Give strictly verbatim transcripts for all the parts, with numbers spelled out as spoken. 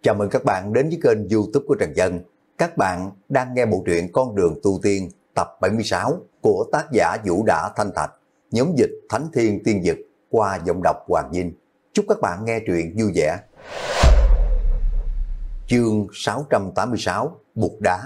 Chào mừng các bạn đến với kênh YouTube của Trần Dân. Các bạn đang nghe bộ truyện Con đường tu tiên tập bảy mươi sáu của tác giả Vũ Đã Thanh Thạch, nhóm dịch Thánh Thiên Tiên Dực qua giọng đọc Hoàng Vinh. Chúc các bạn nghe truyện vui vẻ. Chương sáu trăm tám mươi sáu, Bụt Đá.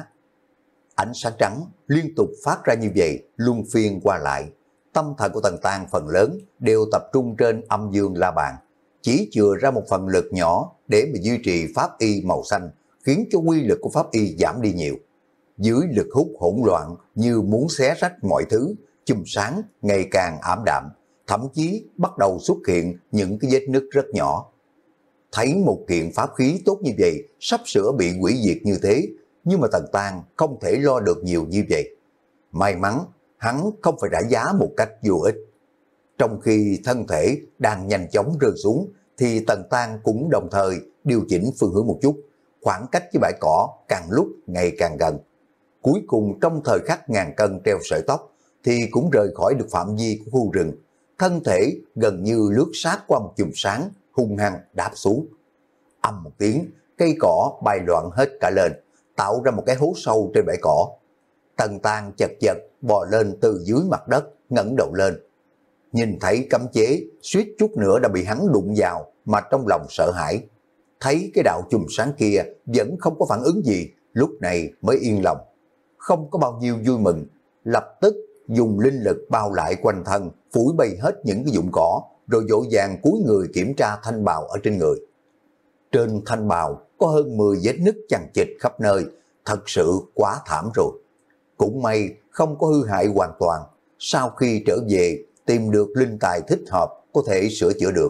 Ánh sáng trắng liên tục phát ra như vậy, luân phiên qua lại. Tâm thần của Tần Tang phần lớn đều tập trung trên âm dương la bàn, chỉ chừa ra một phần lực nhỏ để mà duy trì pháp y màu xanh, khiến cho quy lực của pháp y giảm đi nhiều. Dưới lực hút hỗn loạn như muốn xé rách mọi thứ, chùm sáng ngày càng ảm đạm, thậm chí bắt đầu xuất hiện những cái vết nứt rất nhỏ. Thấy một kiện pháp khí tốt như vậy sắp sửa bị hủy diệt như thế, nhưng mà Tần Tang không thể lo được nhiều như vậy. May mắn hắn không phải trả giá một cách vô ích. Trong khi thân thể đang nhanh chóng rơi xuống, thì Tần Tang cũng đồng thời điều chỉnh phương hướng một chút, khoảng cách với bãi cỏ càng lúc ngày càng gần. Cuối cùng trong thời khắc ngàn cân treo sợi tóc, thì cũng rời khỏi được phạm vi của khu rừng. Thân thể gần như lướt sát qua một chùm sáng, hung hăng đáp xuống. Âm một tiếng, cây cỏ bay loạn hết cả lên, tạo ra một cái hố sâu trên bãi cỏ. Tần Tang chật vật bò lên từ dưới mặt đất, ngẩng đầu lên. Nhìn thấy cấm chế, suýt chút nữa đã bị hắn đụng vào, mà trong lòng sợ hãi. Thấy cái đạo chùm sáng kia vẫn không có phản ứng gì, lúc này mới yên lòng. Không có bao nhiêu vui mừng, lập tức dùng linh lực bao lại quanh thân, phủi bay hết những cái dụng cỏ, rồi vội vàng cúi người kiểm tra thanh bào ở trên người. Trên thanh bào có hơn mười vết nứt chằng chịt khắp nơi, thật sự quá thảm rồi. Cũng may không có hư hại hoàn toàn, sau khi trở về tìm được linh tài thích hợp có thể sửa chữa được.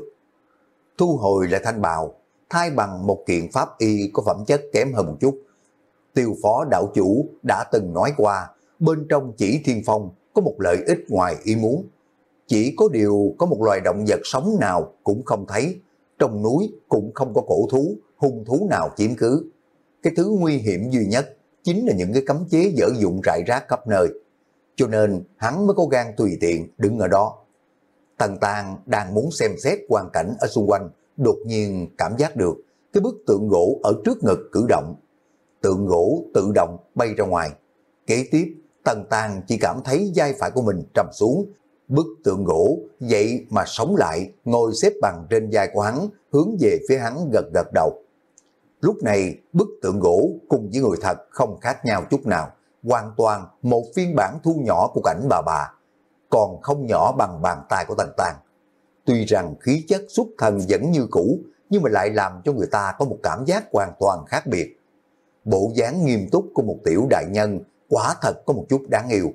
Thu hồi lại thanh bào, thay bằng một kiện pháp y có phẩm chất kém hơn một chút. Tiêu phó đạo chủ đã từng nói qua, bên trong chỉ thiên phong có một lợi ích ngoài ý muốn. Chỉ có điều có một loài động vật sống nào cũng không thấy, trong núi cũng không có cổ thú, hung thú nào chiếm cứ. Cái thứ nguy hiểm duy nhất chính là những cái cấm chế dở dụng rải rác khắp nơi. Cho nên hắn mới có gan tùy tiện đứng ở đó. Tần Tang đang muốn xem xét hoàn cảnh ở xung quanh, đột nhiên cảm giác được cái bức tượng gỗ ở trước ngực cử động. Tượng gỗ tự động bay ra ngoài. Kế tiếp, Tần Tang chỉ cảm thấy vai phải của mình trầm xuống. Bức tượng gỗ vậy mà sống lại, ngồi xếp bằng trên vai của hắn, hướng về phía hắn gật gật đầu. Lúc này, bức tượng gỗ cùng với người thật không khác nhau chút nào, hoàn toàn một phiên bản thu nhỏ của cảnh bà bà, còn không nhỏ bằng bàn tay của Tần Tang. Tuy rằng khí chất xuất thần vẫn như cũ, nhưng mà lại làm cho người ta có một cảm giác hoàn toàn khác biệt. Bộ dáng nghiêm túc của một tiểu đại nhân quả thật có một chút đáng yêu.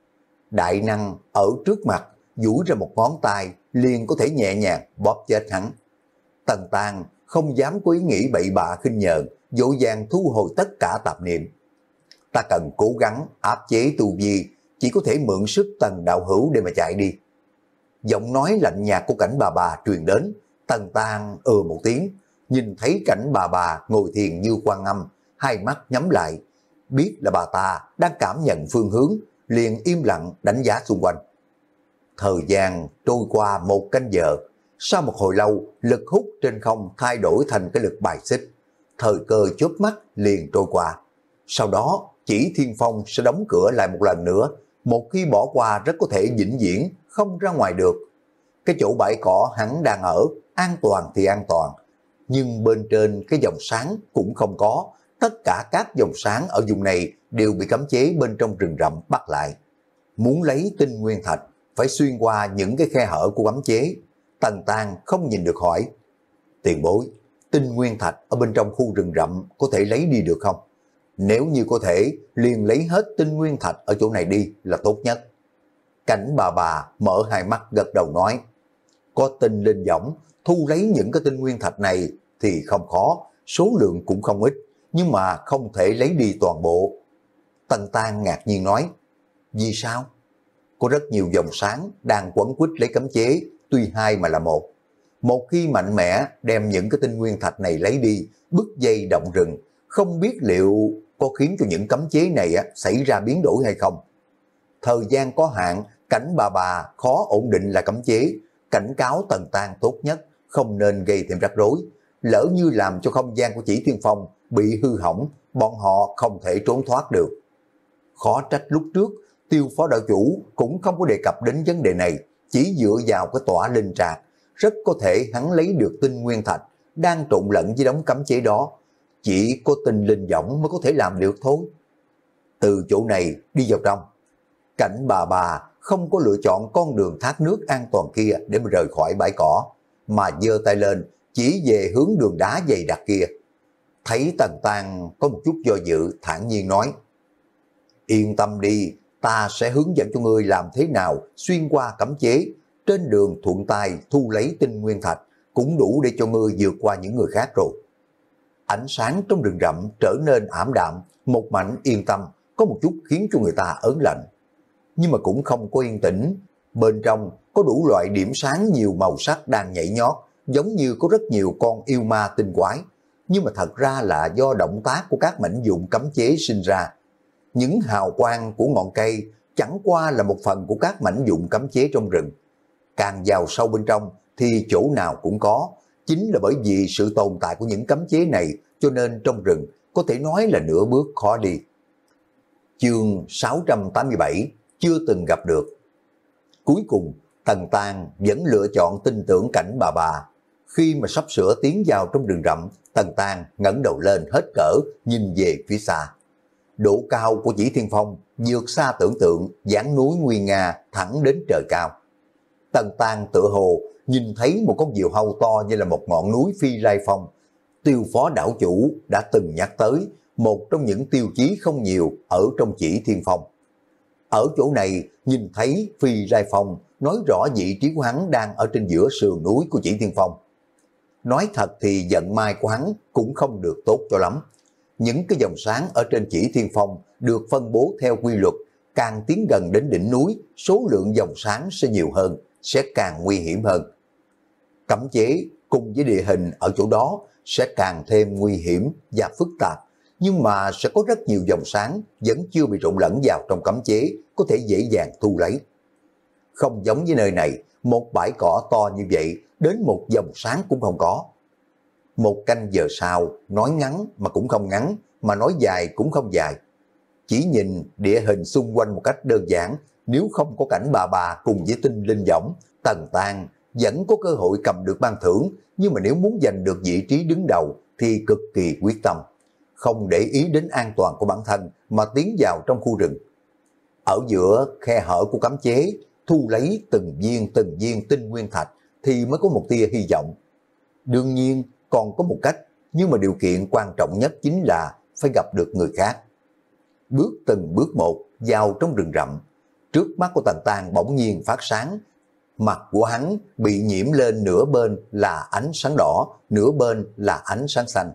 Đại năng ở trước mặt, duỗi ra một ngón tay liền có thể nhẹ nhàng bóp chết hắn. Tần Tang không dám có ý nghĩ bậy bạ khinh nhờn, vội vàng thu hồi tất cả tạp niệm. Ta cần cố gắng áp chế tu vi, chỉ có thể mượn sức Tần đạo hữu để mà chạy đi. Giọng nói lạnh nhạt của cảnh bà bà truyền đến. Tần Tang ừ một tiếng, nhìn thấy cảnh bà bà ngồi thiền như Quan Âm, hai mắt nhắm lại, biết là bà ta đang cảm nhận phương hướng, liền im lặng đánh giá xung quanh. Thời gian trôi qua một canh giờ, sau một hồi lâu, lực hút trên không thay đổi thành cái lực bài xích. Thời cơ chớp mắt liền trôi qua. Sau đó, chỉ thiên phong sẽ đóng cửa lại một lần nữa, một khi bỏ qua rất có thể vĩnh viễn không ra ngoài được. Cái chỗ bãi cỏ hắn đang ở, an toàn thì an toàn, nhưng bên trên cái dòng sáng cũng không có. Tất cả các dòng sáng ở vùng này đều bị cấm chế bên trong rừng rậm bắt lại. Muốn lấy tinh nguyên thạch, phải xuyên qua những cái khe hở của cấm chế. Tần Tang không nhìn được hỏi: tiền bối, tinh nguyên thạch ở bên trong khu rừng rậm có thể lấy đi được không? Nếu như có thể, liền lấy hết tinh nguyên thạch ở chỗ này đi là tốt nhất. Cảnh bà bà mở hai mắt gật đầu nói: có tinh linh võng, thu lấy những cái tinh nguyên thạch này thì không khó, số lượng cũng không ít, nhưng mà không thể lấy đi toàn bộ. Tần Tang ngạc nhiên nói: vì sao? Có rất nhiều dòng sáng đang quấn quýt lấy cấm chế, tuy hai mà là một. Một khi mạnh mẽ đem những cái tinh nguyên thạch này lấy đi, bứt dây động rừng, không biết liệu có khiến cho những cấm chế này xảy ra biến đổi hay không. Thời gian có hạn, cảnh bà bà khó ổn định là cấm chế, cảnh cáo Tần Tang tốt nhất không nên gây thêm rắc rối. lỡ như làm cho không gian của Chỉ Thiên Phong bị hư hỏng, bọn họ không thể trốn thoát được. Khó trách lúc trước, Tiêu phó đạo chủ cũng không có đề cập đến vấn đề này, chỉ dựa vào cái tỏa linh trạc, rất có thể hắn lấy được tinh nguyên thạch, đang trộn lẫn với đống cấm chế đó. Chỉ có tinh linh võng mới có thể làm được thôi. Từ chỗ này đi vào trong, Cảnh bà bà không có lựa chọn con đường thác nước an toàn kia để mà rời khỏi bãi cỏ, mà giơ tay lên chỉ về hướng đường đá dày đặc kia. Thấy Tần Tang có một chút do dự, thản nhiên nói: Yên tâm đi, ta sẽ hướng dẫn cho ngươi làm thế nào xuyên qua cấm chế, trên đường thuận tay thu lấy tinh nguyên thạch, cũng đủ để cho ngươi vượt qua những người khác rồi. Ánh sáng trong rừng rậm trở nên ảm đạm, một mảnh yên tâm, có một chút khiến cho người ta ớn lạnh. Nhưng mà cũng không có yên tĩnh, bên trong có đủ loại điểm sáng nhiều màu sắc đang nhảy nhót, giống như có rất nhiều con yêu ma tinh quái, nhưng mà thật ra là do động tác của các mảnh vụn cấm chế sinh ra. Những hào quang của ngọn cây chẳng qua là một phần của các mảnh vụn cấm chế trong rừng. Càng vào sâu bên trong thì chỗ nào cũng có, chính là bởi vì sự tồn tại của những cấm chế này cho nên trong rừng có thể nói là nửa bước khó đi. Chương sáu trăm tám mươi bảy chưa từng gặp được. Cuối cùng Tần Tang vẫn lựa chọn tin tưởng Cảnh bà bà. Khi mà sắp sửa tiến vào trong rừng rậm, Tần Tang ngẩng đầu lên hết cỡ nhìn về phía xa. Độ cao của Chỉ Thiên Phong vượt xa tưởng tượng, dãn núi nguy nga thẳng đến trời cao. Tần Tang tựa hồ nhìn thấy một con diều hâu to như là một ngọn núi Phi Lai Phong. Tiêu phó đảo chủ đã từng nhắc tới một trong những tiêu chí không nhiều ở trong Chỉ Thiên Phong. Ở chỗ này nhìn thấy Phi Lai Phong, nói rõ vị trí của hắn đang ở trên giữa sườn núi của Chỉ Thiên Phong. Nói thật thì vận may của hắn cũng không được tốt cho lắm. Những cái dòng sáng ở trên Chỉ Thiên Phong được phân bố theo quy luật, càng tiến gần đến đỉnh núi, số lượng dòng sáng sẽ nhiều hơn, sẽ càng nguy hiểm hơn. Cấm chế cùng với địa hình ở chỗ đó sẽ càng thêm nguy hiểm và phức tạp, nhưng mà sẽ có rất nhiều dòng sáng vẫn chưa bị trộn lẫn vào trong cấm chế, có thể dễ dàng thu lấy. Không giống với nơi này, một bãi cỏ to như vậy, đến một dòng sáng cũng không có. Một canh giờ sau, nói ngắn mà cũng không ngắn, mà nói dài cũng không dài. Chỉ nhìn địa hình xung quanh một cách đơn giản, nếu không có Cảnh bà bà cùng với tinh linh võng, Tần Tang vẫn có cơ hội cầm được ban thưởng, nhưng mà nếu muốn giành được vị trí đứng đầu thì cực kỳ quyết tâm, không để ý đến an toàn của bản thân mà tiến vào trong khu rừng. Ở giữa khe hở của cấm chế, thu lấy từng viên từng viên tinh nguyên thạch thì mới có một tia hy vọng. Đương nhiên còn có một cách, nhưng mà điều kiện quan trọng nhất chính là phải gặp được người khác. Bước từng bước một vào trong rừng rậm, trước mắt của Tần Tang bỗng nhiên phát sáng. Mặt của hắn bị nhiễm lên, nửa bên là ánh sáng đỏ, nửa bên là ánh sáng xanh.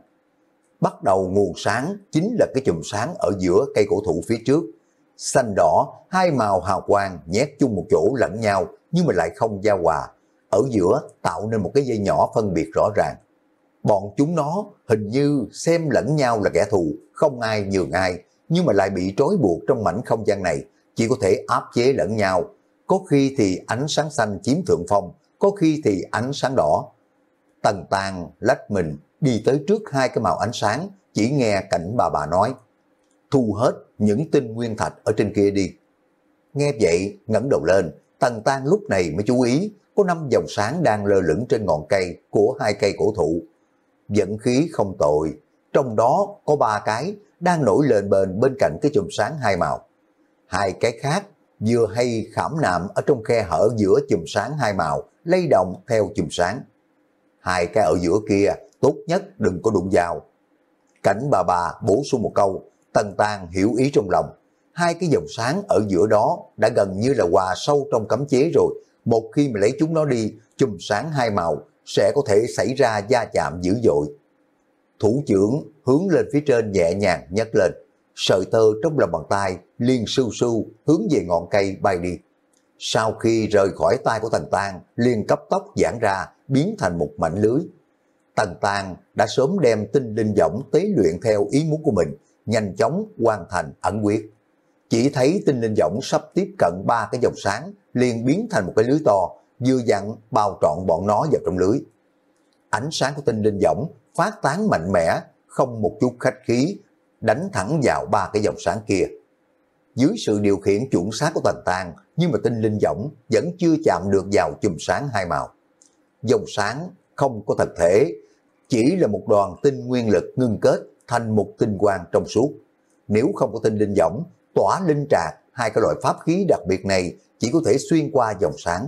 Bắt đầu nguồn sáng chính là cái chùm sáng ở giữa cây cổ thụ phía trước. Xanh đỏ, hai màu hào quang nhét chung một chỗ lẫn nhau nhưng mà lại không giao hòa. Ở giữa tạo nên một cái dây nhỏ phân biệt rõ ràng. Bọn chúng nó hình như xem lẫn nhau là kẻ thù, không ai nhường ai, nhưng mà lại bị trói buộc trong mảnh không gian này, chỉ có thể áp chế lẫn nhau. Có khi thì ánh sáng xanh chiếm thượng phong, có khi thì ánh sáng đỏ. Tần Tang lách mình đi tới trước hai cái màu ánh sáng, chỉ nghe Cảnh bà bà nói: thu hết những tinh nguyên thạch ở trên kia đi. Nghe vậy ngẩng đầu lên, Tần Tang lúc này mới chú ý có năm dòng sáng đang lơ lửng trên ngọn cây của hai cây cổ thụ. Vận khí không tồi, trong đó có ba cái đang nổi lên bền bên cạnh cái chùm sáng hai màu. Hai cái khác vừa hay khảm nạm ở trong khe hở giữa chùm sáng hai màu, lay động theo chùm sáng. Hai cái ở giữa kia tốt nhất đừng có đụng vào. Cảnh bà bà bổ sung một câu, Tần Tang hiểu ý trong lòng. Hai cái dòng sáng ở giữa đó đã gần như là hòa sâu trong cấm chế rồi. Một khi mà lấy chúng nó đi, chùm sáng hai màu sẽ có thể xảy ra va chạm dữ dội. Thủ trưởng hướng lên phía trên nhẹ nhàng nhấc lên, sợi tơ trong lòng bàn tay liền sưu sưu hướng về ngọn cây bay đi. Sau khi rời khỏi tay của Tần Tang, liền cấp tốc giãn ra, biến thành một mảnh lưới. Tần Tang đã sớm đem tinh linh võng tế luyện theo ý muốn của mình, nhanh chóng hoàn thành ẩn quyết. Chỉ thấy tinh linh võng sắp tiếp cận ba cái dòng sáng, liền biến thành một cái lưới to, vừa dặn bao trọn bọn nó vào trong lưới. Ánh sáng của tinh linh võng phát tán mạnh mẽ, không một chút khách khí, đánh thẳng vào ba cái dòng sáng kia. Dưới sự điều khiển chuẩn xác của Tần Tang, nhưng mà tinh linh võng vẫn chưa chạm được vào chùm sáng hai màu. Dòng sáng không có thật thể, chỉ là một đoàn tinh nguyên lực ngưng kết thành một tinh quang trong suốt. Nếu không có tinh linh võng, tỏa linh trạc, hai cái loại pháp khí đặc biệt này chỉ có thể xuyên qua dòng sáng,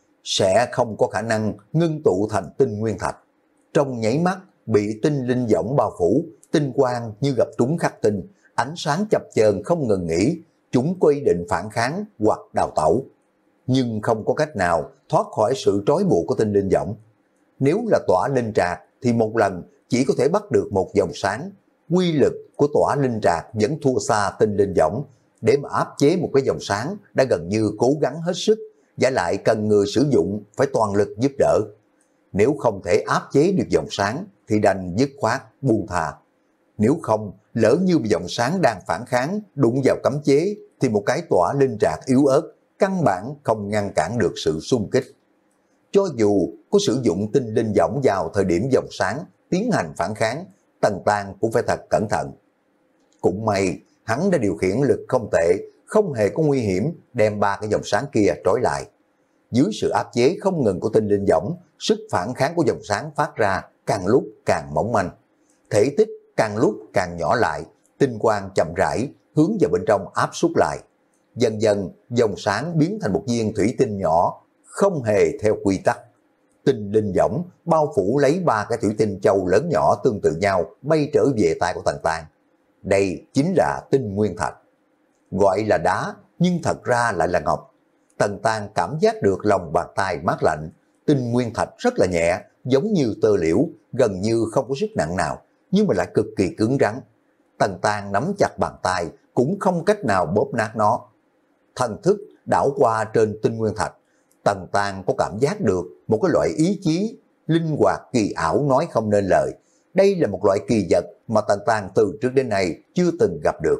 sẽ không có khả năng ngưng tụ thành tinh nguyên thạch. Trong nháy mắt bị tinh linh võng bao phủ, tinh quang như gặp trúng khắc tinh, ánh sáng chập chờn không ngừng nghỉ, chúng có ý định phản kháng hoặc đào tẩu, nhưng không có cách nào thoát khỏi sự trói buộc của tinh linh võng. Nếu là tỏa linh trạc thì một lần chỉ có thể bắt được một dòng sáng, quy lực của tỏa linh trạc vẫn thua xa tinh linh võng. Để mà áp chế một cái dòng sáng đã gần như cố gắng hết sức, và lại cần người sử dụng phải toàn lực giúp đỡ. Nếu không thể áp chế được dòng sáng thì đành dứt khoát buông thà. Nếu không, lỡ như dòng sáng đang phản kháng đụng vào cấm chế thì một cái tỏa linh trạc yếu ớt căn bản không ngăn cản được sự xung kích. Cho dù có sử dụng tinh linh võng vào thời điểm dòng sáng tiến hành phản kháng, Tần Tang cũng phải thật cẩn thận. Cũng may hắn đã điều khiển lực không tệ, không hề có nguy hiểm đem ba cái dòng sáng kia trói lại. Dưới sự áp chế không ngừng của tinh linh võng, sức phản kháng của dòng sáng phát ra càng lúc càng mỏng manh, thể tích càng lúc càng nhỏ lại, tinh quang chậm rãi hướng vào bên trong áp suất lại. Dần dần dòng sáng biến thành một viên thủy tinh nhỏ, không hề theo quy tắc. Tinh linh võng bao phủ lấy ba cái thủy tinh châu lớn nhỏ tương tự nhau bay trở về tay của Tần Tang. Đây chính là tinh nguyên thạch. Gọi là đá nhưng thật ra lại là ngọc. Tần Tang cảm giác được lòng bàn tay mát lạnh. Tinh nguyên thạch rất là nhẹ, giống như tơ liễu, gần như không có sức nặng nào, nhưng mà lại cực kỳ cứng rắn. Tần Tang nắm chặt bàn tay cũng không cách nào bóp nát nó. Thần thức đảo qua trên tinh nguyên thạch, Tần Tang có cảm giác được một cái loại ý chí linh hoạt kỳ ảo nói không nên lời. Đây là một loại kỳ vật mà Tần Tang từ trước đến nay chưa từng gặp được.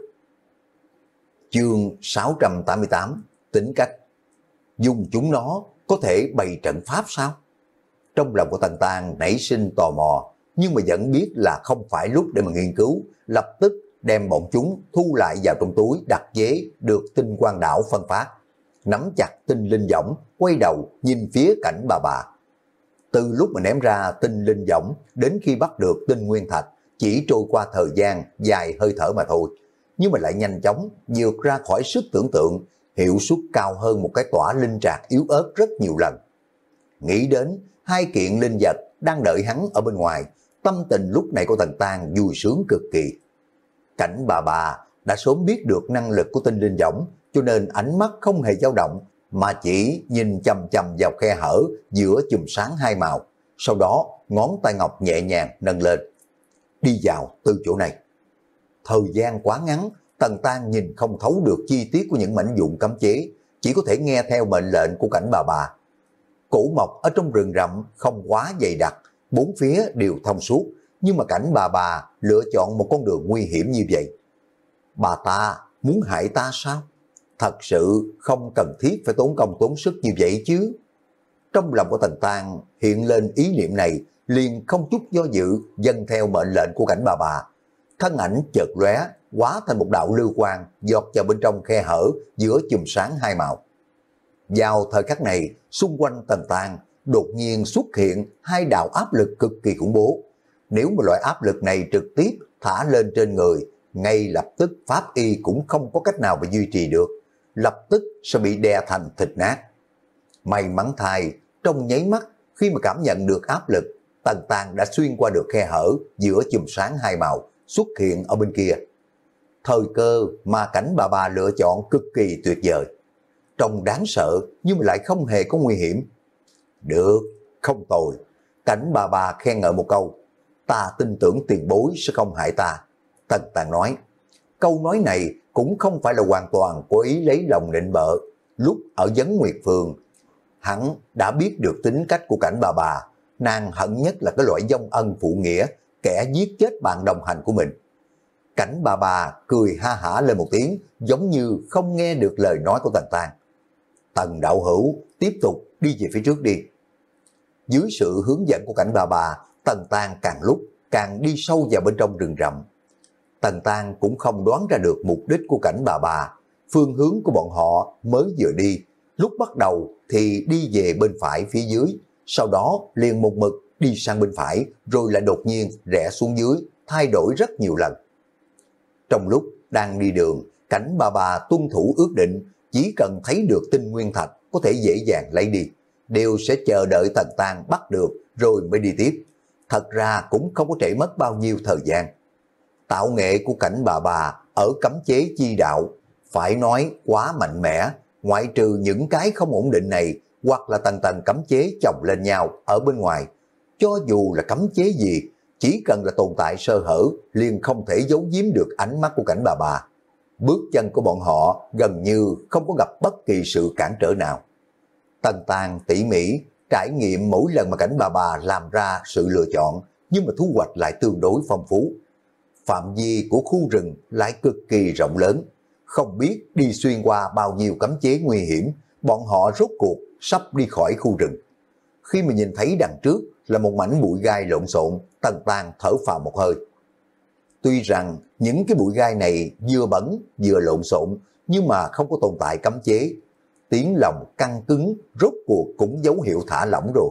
Chương sáu trăm tám mươi tám, tính cách. Dùng chúng nó có thể bày trận pháp sao? Trong lòng của Tần Tang nảy sinh tò mò, nhưng mà vẫn biết là không phải lúc để mà nghiên cứu, lập tức đem bọn chúng thu lại vào trong túi đặt chế được tinh quang đảo phân phát. Nắm chặt tinh linh võng, quay đầu nhìn phía cảnh bà bà. Từ lúc mà ném ra tinh linh võng đến khi bắt được tinh nguyên thạch chỉ trôi qua thời gian dài hơi thở mà thôi, nhưng mà lại nhanh chóng vượt ra khỏi sức tưởng tượng, hiệu suất cao hơn một cái tỏa linh trạc yếu ớt rất nhiều lần. Nghĩ đến hai kiện linh vật đang đợi hắn ở bên ngoài, tâm tình lúc này của Tần Tang vui sướng cực kỳ. Cảnh bà bà đã sớm biết được năng lực của tinh linh võng, cho nên ánh mắt không hề dao động, mà chỉ nhìn chằm chằm vào khe hở giữa chùm sáng hai màu. Sau đó ngón tay ngọc nhẹ nhàng nâng lên, đi vào từ chỗ này. Thời gian quá ngắn, Tần Tang nhìn không thấu được chi tiết của những mảnh vụn cấm chế, chỉ có thể nghe theo mệnh lệnh của cảnh bà bà. Cổ mộc ở trong rừng rậm không quá dày đặc, bốn phía đều thông suốt, nhưng mà cảnh bà bà lựa chọn một con đường nguy hiểm như vậy. Bà ta muốn hại ta sao? Thật sự không cần thiết phải tốn công tốn sức như vậy chứ. Trong lòng của Tần Tang hiện lên ý niệm này, liền không chút do dự dâng theo mệnh lệnh của cảnh bà bà. Thân ảnh chợt lóe, hóa thành một đạo lưu quang giọt vào bên trong khe hở giữa chùm sáng hai màu. Vào thời khắc này, xung quanh Tần Tang đột nhiên xuất hiện hai đạo áp lực cực kỳ khủng bố. Nếu mà loại áp lực này trực tiếp thả lên trên người, ngay lập tức pháp y cũng không có cách nào mà duy trì được, lập tức sẽ bị đè thành thịt nát. May mắn thay, trong nháy mắt khi mà cảm nhận được áp lực, Tần Tang đã xuyên qua được khe hở giữa chùm sáng hai màu, xuất hiện ở bên kia. Thời cơ mà cảnh bà bà lựa chọn cực kỳ tuyệt vời, trông đáng sợ nhưng mà lại không hề có nguy hiểm. Được, không tồi. Cảnh bà bà khen ngợi một câu, ta tin tưởng tiền bối sẽ không hại ta. Tần Tang nói, câu nói này cũng không phải là hoàn toàn có ý lấy lòng nịnh bợ. Lúc ở Vấn Nguyệt Phường, hắn đã biết được tính cách của cảnh bà bà, nàng hận nhất là cái loại vong ân phụ nghĩa, kẻ giết chết bạn đồng hành của mình. Cảnh bà bà cười ha hả lên một tiếng, giống như không nghe được lời nói của Tần Tang. Tần đạo hữu, tiếp tục đi về phía trước đi. Dưới sự hướng dẫn của cảnh bà bà, Tần Tang càng lúc càng đi sâu vào bên trong rừng rậm. Tần Tang cũng không đoán ra được mục đích của Cảnh Bà Bà, phương hướng của bọn họ mới vừa đi, lúc bắt đầu thì đi về bên phải phía dưới, sau đó liền một mực đi sang bên phải, rồi lại đột nhiên rẽ xuống dưới, thay đổi rất nhiều lần. Trong lúc đang đi đường, Cảnh Bà Bà tuân thủ ước định, chỉ cần thấy được tinh nguyên thạch có thể dễ dàng lấy đi, đều sẽ chờ đợi Tần Tang bắt được rồi mới đi tiếp. Thật ra cũng không có trễ mất bao nhiêu thời gian. Tạo nghệ của Cảnh Bà Bà ở cấm chế chi đạo, phải nói quá mạnh mẽ, ngoại trừ những cái không ổn định này, hoặc là tầng tầng cấm chế chồng lên nhau ở bên ngoài. Cho dù là cấm chế gì, chỉ cần là tồn tại sơ hở, liền không thể giấu giếm được ánh mắt của Cảnh Bà Bà. Bước chân của bọn họ gần như không có gặp bất kỳ sự cản trở nào. Tần Tang tỉ mỉ, trải nghiệm mỗi lần mà Cảnh Bà Bà làm ra sự lựa chọn, nhưng mà thu hoạch lại tương đối phong phú. Phạm vi của khu rừng lại cực kỳ rộng lớn, không biết đi xuyên qua bao nhiêu cấm chế nguy hiểm, bọn họ rốt cuộc sắp đi khỏi khu rừng. Khi mà nhìn thấy đằng trước là một mảnh bụi gai lộn xộn, Tần Tang thở phào một hơi. Tuy rằng những cái bụi gai này vừa bẩn vừa lộn xộn, nhưng mà không có tồn tại cấm chế. Tiếng lòng căng cứng rốt cuộc cũng dấu hiệu thả lỏng rồi.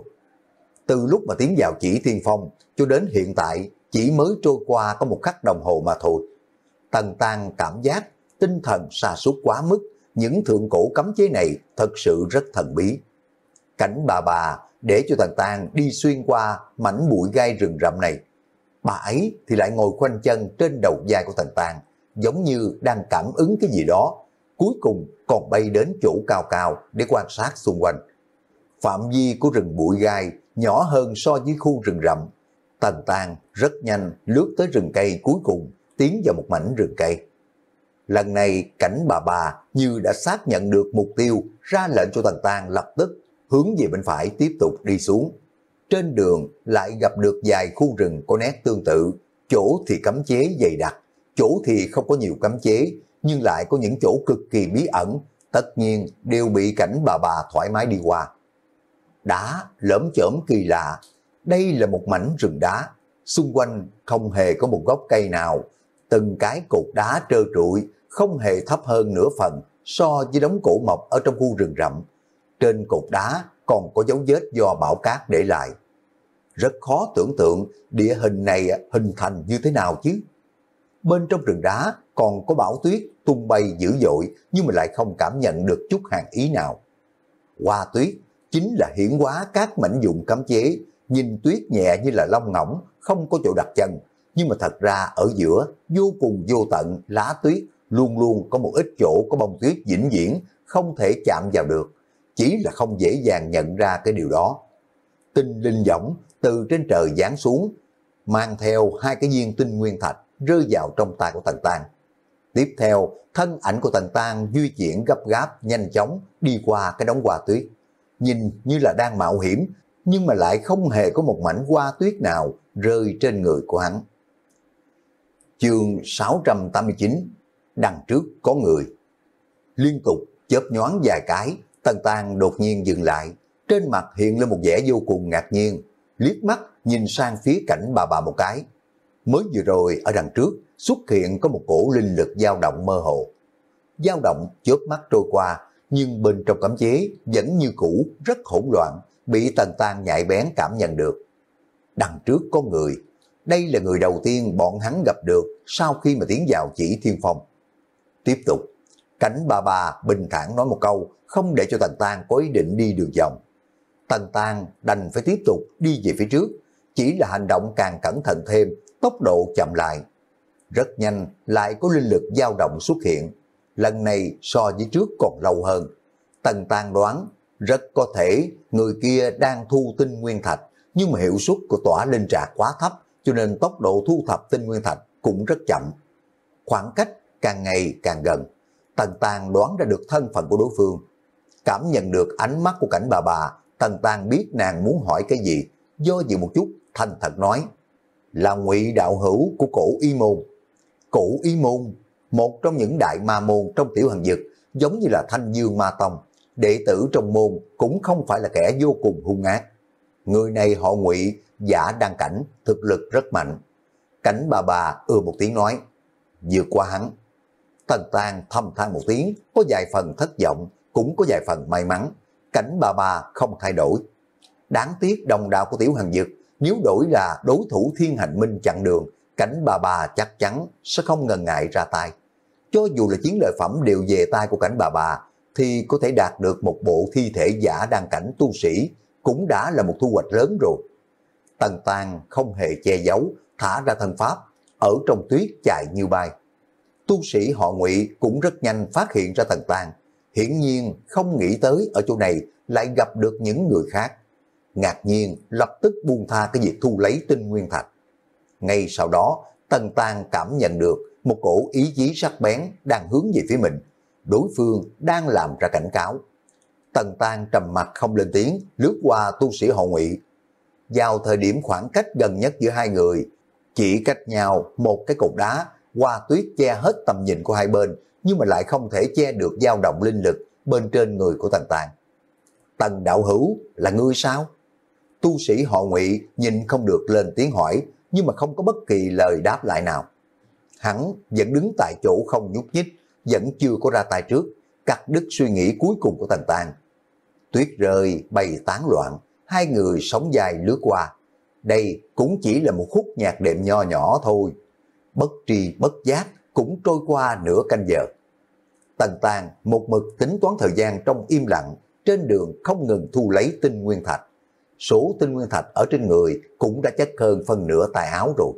Từ lúc mà tiến vào Chỉ Thiên Phong cho đến hiện tại chỉ mới trôi qua có một khắc đồng hồ mà thôi. Tần Tang cảm giác tinh thần sa sút quá mức, những thượng cổ cấm chế này thật sự rất thần bí. Cảnh Bà Bà để cho Tần Tang đi xuyên qua mảnh bụi gai rừng rậm này. Bà ấy thì lại ngồi khoanh chân trên đầu vai của Tần Tang, giống như đang cảm ứng cái gì đó, cuối cùng còn bay đến chỗ cao cao để quan sát xung quanh. Phạm vi của rừng bụi gai nhỏ hơn so với khu rừng rậm. Tần Tang rất nhanh lướt tới rừng cây cuối cùng, tiến vào một mảnh rừng cây. Lần này Cảnh Bà Bà như đã xác nhận được mục tiêu, ra lệnh cho Tần Tang lập tức hướng về bên phải tiếp tục đi xuống. Trên đường lại gặp được vài khu rừng có nét tương tự, chỗ thì cấm chế dày đặc, chỗ thì không có nhiều cấm chế, nhưng lại có những chỗ cực kỳ bí ẩn, tất nhiên đều bị Cảnh Bà Bà thoải mái đi qua. Đá lởm chởm kỳ lạ, đây là một mảnh rừng đá, xung quanh không hề có một gốc cây nào, từng cái cột đá trơ trụi, không hề thấp hơn nửa phần so với đống cổ mộc ở trong khu rừng rậm. Trên cột đá còn có dấu vết do bão cát để lại. Rất khó tưởng tượng địa hình này hình thành như thế nào chứ. Bên trong rừng đá còn có bão tuyết tung bay dữ dội, nhưng mà lại không cảm nhận được chút hàn ý nào. Hoa tuyết chính là hiển hóa các mảnh vụn cấm chế, nhìn tuyết nhẹ như là lông ngỗng, không có chỗ đặt chân, nhưng mà thật ra ở giữa vô cùng vô tận lá tuyết luôn luôn có một ít chỗ có bông tuyết vĩnh viễn không thể chạm vào được, chỉ là không dễ dàng nhận ra cái điều đó. Tinh linh võng từ trên trời giáng xuống, mang theo hai cái viên tinh nguyên thạch rơi vào trong tay của Tần Tang. Tiếp theo, thân ảnh của Tần Tang di chuyển gấp gáp, nhanh chóng đi qua cái đống hoa tuyết. Nhìn như là đang mạo hiểm, nhưng mà lại không hề có một mảnh hoa tuyết nào rơi trên người của hắn. Chương sáu trăm tám mươi chín, đằng trước có người. Liên tục chớp nhoáng vài cái, Tần Tang đột nhiên dừng lại, trên mặt hiện lên một vẻ vô cùng ngạc nhiên, liếc mắt nhìn sang phía Cảnh Bà Bà một cái. Mới vừa rồi ở đằng trước xuất hiện có một cổ linh lực dao động mơ hồ. Dao động chớp mắt trôi qua, nhưng bên trong cấm chế vẫn như cũ, rất hỗn loạn, bị Tần Tang nhạy bén cảm nhận được. Đằng trước có người, đây là người đầu tiên bọn hắn gặp được sau khi mà tiến vào Chỉ Thiên Phong. Tiếp tục, Cảnh Bà Bà bình thản nói một câu, không để cho Tần Tang có ý định đi đường vòng. Tần Tang đành phải tiếp tục đi về phía trước, chỉ là hành động càng cẩn thận thêm, tốc độ chậm lại. Rất nhanh lại có linh lực dao động xuất hiện, lần này so với trước còn lâu hơn. Tần Tang đoán rất có thể người kia đang thu tinh nguyên thạch, nhưng mà hiệu suất của tỏa linh trạc quá thấp, cho nên tốc độ thu thập tinh nguyên thạch cũng rất chậm. Khoảng cách càng ngày càng gần, Tần Tang đoán ra được thân phận của đối phương. Cảm nhận được ánh mắt của Cảnh Bà Bà, Tần Tang biết nàng muốn hỏi cái gì, do dự một chút, thành thật nói, là Ngụy đạo hữu của Cổ Y Môn. Cổ Y Môn, một trong những đại ma môn trong Tiểu Hàn Dực, giống như là Thanh Dương Ma Tông, đệ tử trong môn cũng không phải là kẻ vô cùng hung ác. Người này họ Ngụy, giả đăng cảnh, thực lực rất mạnh. Cảnh bà bà ưa một tiếng nói, vượt qua hắn. Tần Tang thầm than một tiếng, có vài phần thất vọng, cũng có vài phần may mắn. Cảnh bà bà không thay đổi. Đáng tiếc đồng đạo của Tiểu Hàn Dực, nếu đổi là đối thủ Thiên Hành Minh chặn đường, Cảnh bà bà chắc chắn sẽ không ngần ngại ra tay. Cho dù là chiến lợi phẩm đều về tay của Cảnh bà bà, thì có thể đạt được một bộ thi thể giả đăng cảnh tu sĩ, cũng đã là một thu hoạch lớn rồi. Tần Tang không hề che giấu, thả ra thân pháp, ở trong tuyết chạy như bay. Tu sĩ họ Ngụy cũng rất nhanh phát hiện ra Tần Tang, hiển nhiên không nghĩ tới ở chỗ này lại gặp được những người khác. Ngạc nhiên lập tức buông tha cái việc thu lấy tinh nguyên thạch. Ngay sau đó, Tần Tang cảm nhận được một cổ ý chí sắc bén đang hướng về phía mình. Đối phương đang làm ra cảnh cáo. Tần Tang trầm mặt không lên tiếng, lướt qua tu sĩ họ Ngụy. Vào thời điểm khoảng cách gần nhất giữa hai người, chỉ cách nhau một cái cột đá, hoa tuyết che hết tầm nhìn của hai bên, nhưng mà lại không thể che được dao động linh lực bên trên người của Tần Tang. Tần đạo hữu, là ngươi sao? Tu sĩ họ Ngụy nhìn không được lên tiếng hỏi, nhưng mà không có bất kỳ lời đáp lại nào. Hắn vẫn đứng tại chỗ không nhúc nhích, vẫn chưa có ra tay trước, cắt đứt suy nghĩ cuối cùng của Tần Tang. Tuyết rơi bay tán loạn, hai người sóng dài lướt qua. Đây cũng chỉ là một khúc nhạc đệm nho nhỏ thôi. Bất tri bất giác cũng trôi qua nửa canh giờ. Tần Tang một mực tính toán thời gian trong im lặng, trên đường không ngừng thu lấy tinh nguyên thạch. Số tinh nguyên thạch ở trên người cũng đã chất hơn phân nửa tài áo rồi.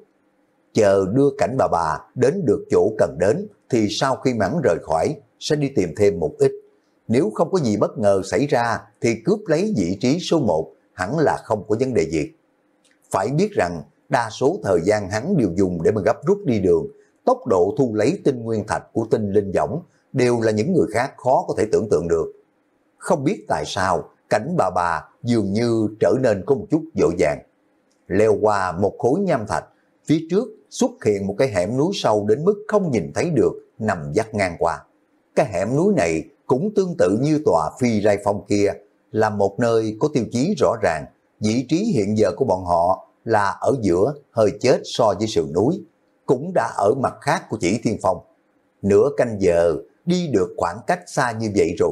Chờ đưa Cảnh bà bà đến được chỗ cần đến, thì sau khi mắng rời khỏi sẽ đi tìm thêm một ít. Nếu không có gì bất ngờ xảy ra thì cướp lấy vị trí số một hẳn là không có vấn đề gì. Phải biết rằng đa số thời gian hắn đều dùng để mà gấp rút đi đường. Tốc độ thu lấy tinh nguyên thạch của tinh linh võng đều là những người khác khó có thể tưởng tượng được. Không biết tại sao Cảnh bà bà dường như trở nên có một chút vội vàng. Leo qua một khối nham thạch, phía trước xuất hiện một cái hẻm núi sâu đến mức không nhìn thấy được, nằm dắt ngang qua. Cái hẻm núi này cũng tương tự như tòa Phi Rai Phong kia, là một nơi có tiêu chí rõ ràng. Vị trí hiện giờ của bọn họ là ở giữa, hơi chết so với sườn núi, cũng đã ở mặt khác của Chỉ Thiên Phong. Nửa canh giờ đi được khoảng cách xa như vậy rồi.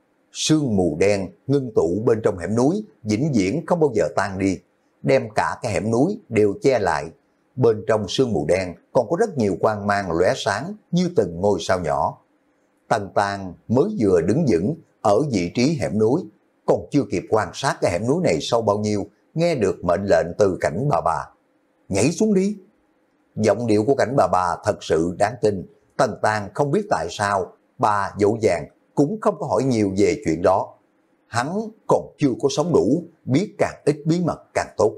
Sương mù đen ngưng tụ bên trong hẻm núi, vĩnh viễn không bao giờ tan đi, đem cả cái hẻm núi đều che lại. Bên trong sương mù đen còn có rất nhiều quang mang lóe sáng như từng ngôi sao nhỏ. Tần Tang mới vừa đứng vững ở vị trí hẻm núi, còn chưa kịp quan sát cái hẻm núi này sâu bao nhiêu, nghe được mệnh lệnh từ Cảnh bà bà. Nhảy xuống đi. Giọng điệu của Cảnh bà bà thật sự đáng tin. Tần Tang không biết tại sao bà dỗ dàng, cũng không có hỏi nhiều về chuyện đó. Hắn còn chưa có sống đủ, biết càng ít bí mật càng tốt.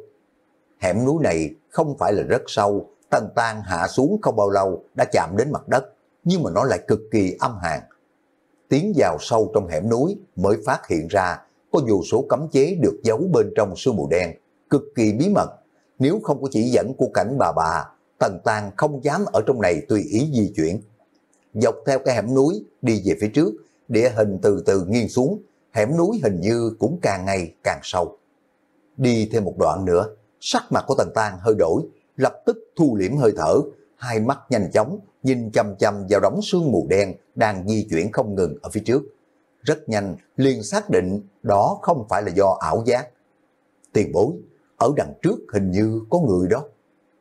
Hẻm núi này không phải là rất sâu, Tần Tang hạ xuống không bao lâu đã chạm đến mặt đất, nhưng mà nó lại cực kỳ âm hàn. Tiến vào sâu trong hẻm núi mới phát hiện ra có vô số cấm chế được giấu bên trong sương mù đen, cực kỳ bí mật. Nếu không có chỉ dẫn của Cảnh bà bà, Tần Tang không dám ở trong này tùy ý di chuyển. Dọc theo cái hẻm núi đi về phía trước, địa hình từ từ nghiêng xuống, hẻm núi hình như cũng càng ngày càng sâu. Đi thêm một đoạn nữa, sắc mặt của Tần Tang hơi đổi, lập tức thu liễm hơi thở, hai mắt nhanh chóng nhìn chăm chăm vào đống sương mù đen đang di chuyển không ngừng ở phía trước. Rất nhanh liền xác định đó không phải là do ảo giác. Tiền bối, ở đằng trước hình như có người đó.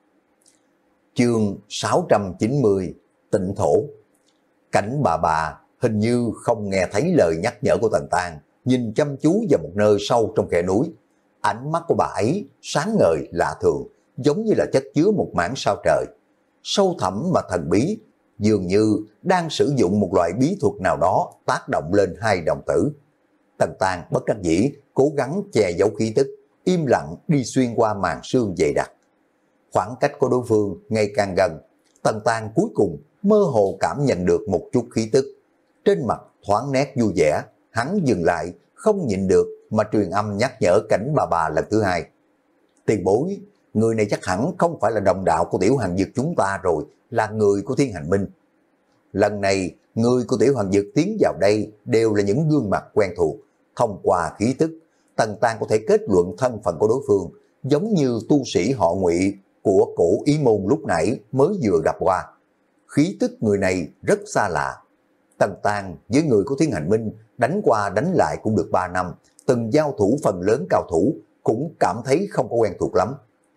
Chương sáu trăm chín mươi, Tịnh Thổ. Cảnh bà bà hình như không nghe thấy lời nhắc nhở của Tần Tang, nhìn chăm chú vào một nơi sâu trong khe núi. Ánh mắt của bà ấy sáng ngời lạ thường, giống như là chất chứa một mảng sao trời. Sâu thẳm mà thần bí, dường như đang sử dụng một loại bí thuật nào đó tác động lên hai đồng tử. Tần Tang bất đắc dĩ, cố gắng che giấu khí tức, im lặng đi xuyên qua màn sương dày đặc. Khoảng cách của đối phương ngày càng gần, Tần Tang cuối cùng mơ hồ cảm nhận được một chút khí tức. Trên mặt thoáng nét vui vẻ, hắn dừng lại, không nhịn được mà truyền âm nhắc nhở Cảnh bà bà lần thứ hai. Tiền bối, người này chắc hẳn không phải là đồng đạo của Tiểu Hàn Dực chúng ta rồi, là người của Thiên Hành Minh. Lần này, người của Tiểu Hàn Dực tiến vào đây đều là những gương mặt quen thuộc. Thông qua khí tức, Tần Tang có thể kết luận thân phận của đối phương, giống như tu sĩ họ Ngụy của cổ Ý Môn lúc nãy mới vừa gặp qua. Khí tức người này rất xa lạ. Tần Tang với người của Thiên Hành Minh đánh qua đánh lại cũng được ba năm, từng giao thủ phần lớn cao thủ, cũng cảm thấy không có quen thuộc lắm.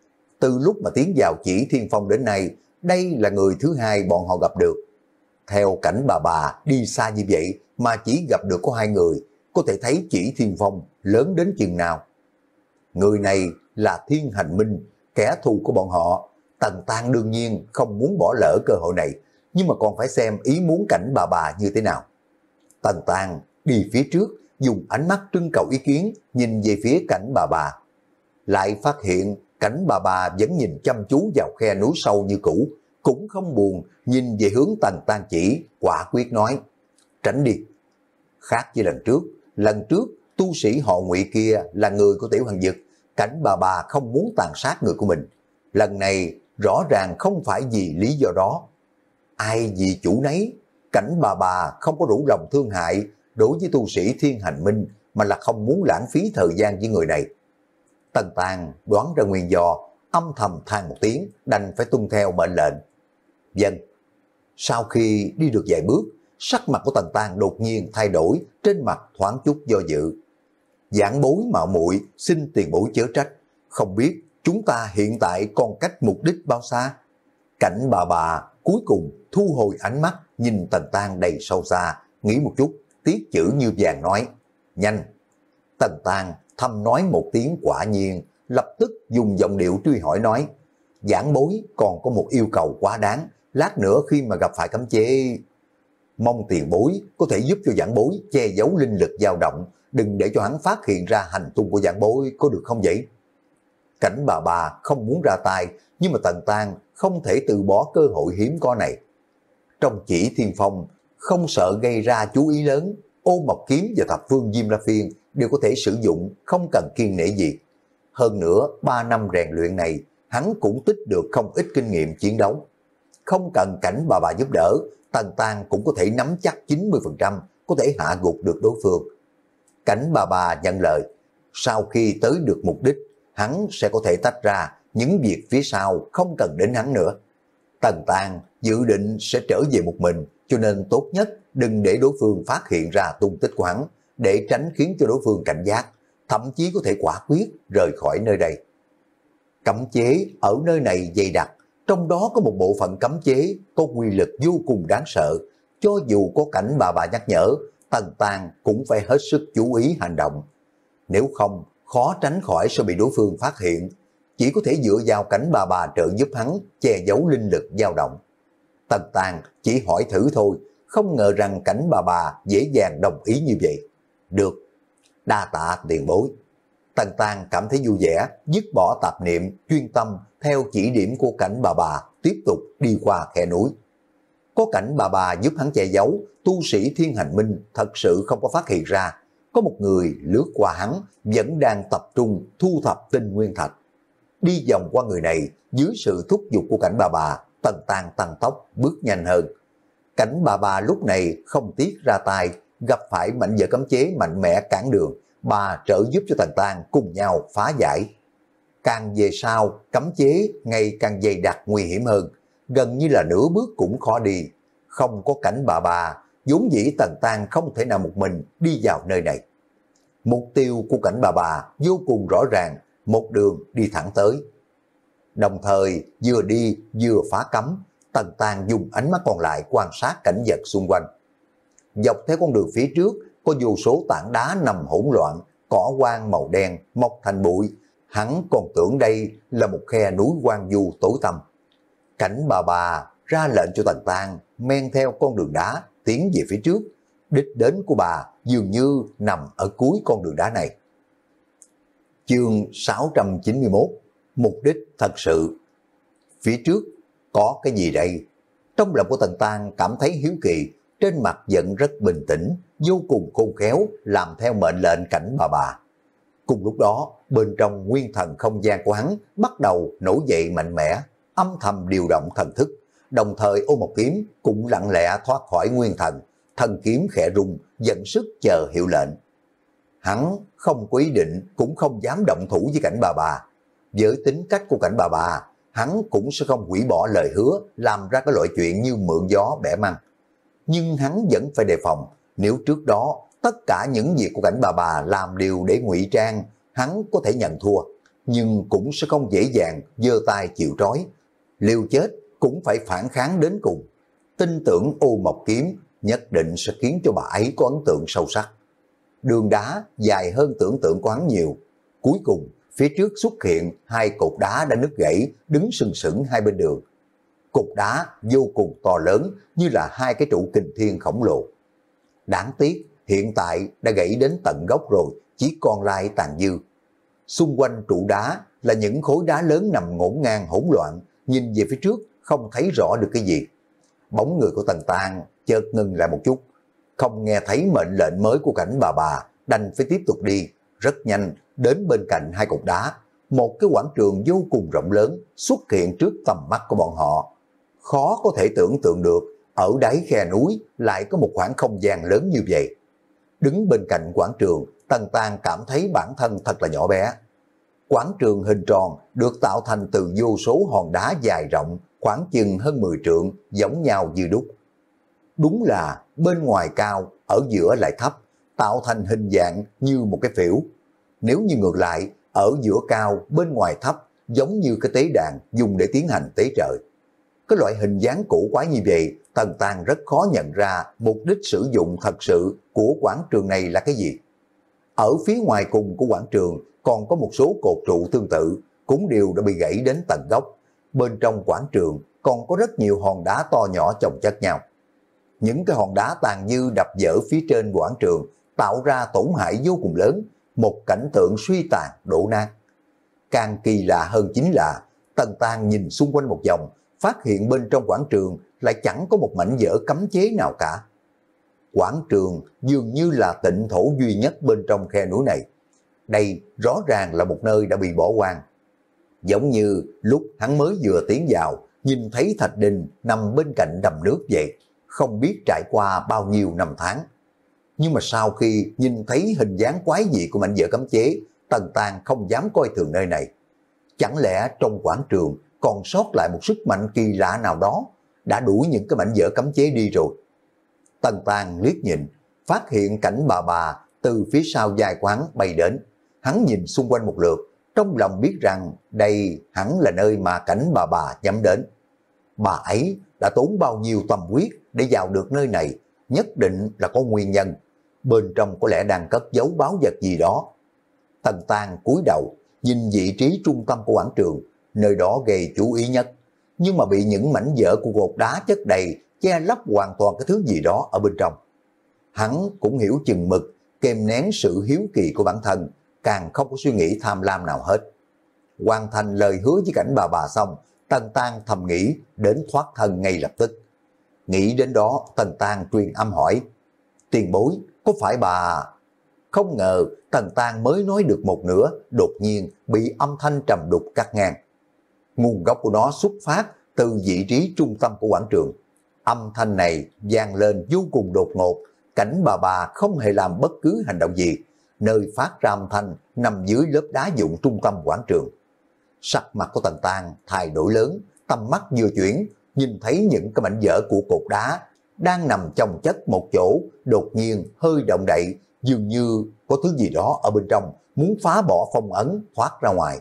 Từ lúc mà tiến vào Chỉ Thiên Phong đến nay, đây là người thứ hai bọn họ gặp được. Theo Cảnh Bà Bà đi xa như vậy mà chỉ gặp được có hai người, có thể thấy Chỉ Thiên Phong lớn đến chừng nào. Người này là Thiên Hành Minh, kẻ thù của bọn họ. Tần Tang đương nhiên không muốn bỏ lỡ cơ hội này, nhưng mà còn phải xem ý muốn Cảnh Bà Bà như thế nào. Tần Tang đi phía trước, dùng ánh mắt trưng cầu ý kiến, nhìn về phía Cảnh Bà Bà. Lại phát hiện Cảnh Bà Bà vẫn nhìn chăm chú vào khe núi sâu như cũ, cũng không buồn, nhìn về hướng Tần Tang chỉ, quả quyết nói, tránh đi. Khác với lần trước, lần trước tu sĩ họ Ngụy kia là người của Tiểu Hoàng Dực, Cảnh Bà Bà không muốn tàn sát người của mình. Lần này rõ ràng không phải vì lý do đó. Ai vì chủ nấy, Cảnh Bà Bà không có đủ lòng thương hại đối với tu sĩ Thiên Hành Minh, mà là không muốn lãng phí thời gian với người này. Tần Tang đoán ra nguyên do, âm thầm than một tiếng, đành phải tuân theo mệnh lệnh. Dân. Sau khi đi được vài bước, sắc mặt của Tần Tang đột nhiên thay đổi, trên mặt thoáng chút do dự. Giảng bối mạo muội, xin tiền bối chớ trách, không biết chúng ta hiện tại còn cách mục đích bao xa? Cảnh Bà Bà cuối cùng thu hồi ánh mắt, nhìn Tần Tang đầy sâu xa, nghĩ một chút, tiết chữ như vàng nói, nhanh. Tần Tang thầm nói một tiếng quả nhiên, lập tức dùng giọng điệu truy hỏi nói, giảng bối còn có một yêu cầu quá đáng, lát nữa khi mà gặp phải cấm chế, mong tiền bối có thể giúp cho giảng bối che giấu linh lực dao động, đừng để cho hắn phát hiện ra hành tung của giảng bối, có được không vậy? Cảnh Bà Bà không muốn ra tay, nhưng mà Tần Tang không thể từ bỏ cơ hội hiếm có này. Trong Chỉ Thiên Phong, không sợ gây ra chú ý lớn, Ô Mộc Kiếm và Thập Phương Diêm La Phiên đều có thể sử dụng, không cần kiêng nể gì. Hơn nữa, ba năm rèn luyện này, hắn cũng tích được không ít kinh nghiệm chiến đấu. Không cần Cảnh Bà Bà giúp đỡ, Tần Tang cũng có thể nắm chắc chín mươi phần trăm có thể hạ gục được đối phương. Cảnh Bà Bà nhận lời, sau khi tới được mục đích, hắn sẽ có thể tách ra, những việc phía sau không cần đến hắn nữa. Tần Tang dự định sẽ trở về một mình, cho nên tốt nhất đừng để đối phương phát hiện ra tung tích của hắn, để tránh khiến cho đối phương cảnh giác, thậm chí có thể quả quyết rời khỏi nơi đây. Cấm chế ở nơi này dày đặc, trong đó có một bộ phận cấm chế có quy lực vô cùng đáng sợ, cho dù có Cảnh Bà Bà nhắc nhở, Tần Tang cũng phải hết sức chú ý hành động. Nếu không, khó tránh khỏi sẽ bị đối phương phát hiện, chỉ có thể dựa vào Cảnh Bà Bà trợ giúp hắn che giấu linh lực dao động. Tần Tang chỉ hỏi thử thôi, không ngờ rằng Cảnh Bà Bà dễ dàng đồng ý như vậy. Được, đa tạ tiền bối. Tần Tang cảm thấy vui vẻ, dứt bỏ tạp niệm, chuyên tâm theo chỉ điểm của Cảnh Bà Bà, tiếp tục đi qua khe núi. Có Cảnh Bà Bà giúp hắn che giấu, tu sĩ Thiên Hành Minh thật sự không có phát hiện ra. Có một người lướt qua hắn, vẫn đang tập trung thu thập tinh nguyên thạch. Đi vòng qua người này, dưới sự thúc giục của Cảnh Bà Bà, Tần Tang tăng tốc, bước nhanh hơn. Cảnh Bà Bà lúc này không tiếc ra tay, gặp phải mảnh vỡ cấm chế mạnh mẽ cản đường, bà trợ giúp cho Tần Tang cùng nhau phá giải. Càng về sau, cấm chế ngày càng dày đặc nguy hiểm hơn, gần như là nửa bước cũng khó đi. Không có Cảnh Bà Bà, vốn dĩ Tần Tang không thể nào một mình đi vào nơi này. Mục tiêu của Cảnh Bà Bà vô cùng rõ ràng, một đường đi thẳng tới. Đồng thời vừa đi vừa phá cấm, Tần Tang dùng ánh mắt còn lại quan sát cảnh vật xung quanh. Dọc theo con đường phía trước có vô số tảng đá nằm hỗn loạn, cỏ quang màu đen mọc thành bụi, hắn còn tưởng đây là một khe núi hoang vu tối tăm. Cảnh Bà Bà ra lệnh cho Tần Tang men theo con đường đá tiến về phía trước, đích đến của bà dường như nằm ở cuối con đường đá này. Chương sáu trăm chín mươi mốt, mục đích thật sự. Phía trước có cái gì đây? Trong lòng của Tần Tang cảm thấy hiếu kỳ, trên mặt vẫn rất bình tĩnh, vô cùng khôn khéo, làm theo mệnh lệnh Cảnh Bà Bà. Cùng lúc đó, bên trong nguyên thần không gian của hắn bắt đầu nổi dậy mạnh mẽ, âm thầm điều động thần thức, đồng thời Ô Mộc Kiếm cũng lặng lẽ thoát khỏi nguyên thần, thần kiếm khẽ rung, dẫn sức chờ hiệu lệnh. Hắn không có ý định cũng không dám động thủ với Cảnh bà bà. Với tính cách của Cảnh bà bà, hắn cũng sẽ không hủy bỏ lời hứa làm ra cái loại chuyện như mượn gió bẻ măng. Nhưng hắn vẫn phải đề phòng, nếu trước đó tất cả những việc của Cảnh bà bà làm đều để ngụy trang, hắn có thể nhận thua, nhưng cũng sẽ không dễ dàng giơ tay chịu trói. Liều chết cũng phải phản kháng đến cùng. Tin tưởng Ô Mộc Kiếm nhất định sẽ khiến cho bà ấy có ấn tượng sâu sắc. Đường đá dài hơn tưởng tượng của hắn nhiều. Cuối cùng, phía trước xuất hiện hai cột đá đã nứt gãy, đứng sừng sững hai bên đường. Cột đá vô cùng to lớn như là hai cái trụ kình thiên khổng lồ. Đáng tiếc, hiện tại đã gãy đến tận gốc rồi, chỉ còn lại tàn dư. Xung quanh trụ đá là những khối đá lớn nằm ngổn ngang hỗn loạn, nhìn về phía trước không thấy rõ được cái gì. Bóng người của Tần Tang chợt ngừng lại một chút, không nghe thấy mệnh lệnh mới của Cảnh bà bà, đành phải tiếp tục đi. Rất nhanh đến bên cạnh hai cột đá, một cái quảng trường vô cùng rộng lớn xuất hiện trước tầm mắt của bọn họ. Khó có thể tưởng tượng được ở đáy khe núi lại có một khoảng không gian lớn như vậy. Đứng bên cạnh quảng trường, Tần Tang cảm thấy bản thân thật là nhỏ bé. Quảng trường hình tròn được tạo thành từ vô số hòn đá dài rộng, khoảng chừng hơn mười trượng, giống nhau như đúc. Đúng là bên ngoài cao, ở giữa lại thấp, tạo thành hình dạng như một cái phễu. Nếu như ngược lại, ở giữa cao, bên ngoài thấp, giống như cái tế đàn dùng để tiến hành tế trời. Cái loại hình dáng cổ quái như vậy, Tần Tang rất khó nhận ra mục đích sử dụng thật sự của quảng trường này là cái gì. Ở phía ngoài cùng của quảng trường còn có một số cột trụ tương tự, cũng đều đã bị gãy đến tận gốc. Bên trong quảng trường còn có rất nhiều hòn đá to nhỏ chồng chất nhau. Những cái hòn đá tàn dư đập vỡ phía trên quảng trường tạo ra tổn hại vô cùng lớn, một cảnh tượng suy tàn đổ nát. Càng kỳ lạ hơn chính là Tần Tang nhìn xung quanh một vòng, phát hiện bên trong quảng trường lại chẳng có một mảnh vỡ cấm chế nào cả. Quảng trường dường như là tịnh thổ duy nhất bên trong khe núi này. Đây rõ ràng là một nơi đã bị bỏ hoang. Giống như lúc hắn mới vừa tiến vào, nhìn thấy thạch đình nằm bên cạnh đầm nước vậy, không biết trải qua bao nhiêu năm tháng. Nhưng mà sau khi nhìn thấy hình dáng quái dị của mảnh vỡ cấm chế, Tần Tang không dám coi thường nơi này. Chẳng lẽ trong quảng trường còn sót lại một sức mạnh kỳ lạ nào đó, đã đuổi những cái mảnh vỡ cấm chế đi rồi. Tần Tang liếc nhìn, phát hiện Cảnh bà bà từ phía sau dài quán bay đến. Hắn nhìn xung quanh một lượt, trong lòng biết rằng đây hẳn là nơi mà Cảnh bà bà nhắm đến. Bà ấy đã tốn bao nhiêu tâm huyết để vào được nơi này, nhất định là có nguyên nhân. Bên trong có lẽ đang cất giấu báu vật gì đó. Tần Tang cúi đầu, nhìn vị trí trung tâm của quảng trường, nơi đó gây chú ý nhất. Nhưng mà bị những mảnh vỡ của cột đá chất đầy, che lấp hoàn toàn cái thứ gì đó ở bên trong. Hắn cũng hiểu chừng mực, kềm nén sự hiếu kỳ của bản thân, càng không có suy nghĩ tham lam nào hết. Hoàn thành lời hứa với Cảnh bà bà xong, Tần Tang thầm nghĩ đến thoát thân ngay lập tức. Nghĩ đến đó, Tần Tang truyền âm hỏi, tiền bối, có phải bà... Không ngờ Tần Tang mới nói được một nửa, đột nhiên bị âm thanh trầm đục cắt ngang. Nguồn gốc của nó xuất phát từ vị trí trung tâm của quảng trường. Âm thanh này vang lên vô cùng đột ngột, Cảnh bà bà không hề làm bất cứ hành động gì. Nơi phát ra âm thanh nằm dưới lớp đá vụn trung tâm quảng trường. Sắc mặt của Tần Tang thay đổi lớn, tầm mắt vừa chuyển, nhìn thấy những cái mảnh vỡ của cột đá đang nằm chồng chất một chỗ, đột nhiên hơi động đậy, dường như có thứ gì đó ở bên trong muốn phá bỏ phong ấn thoát ra ngoài.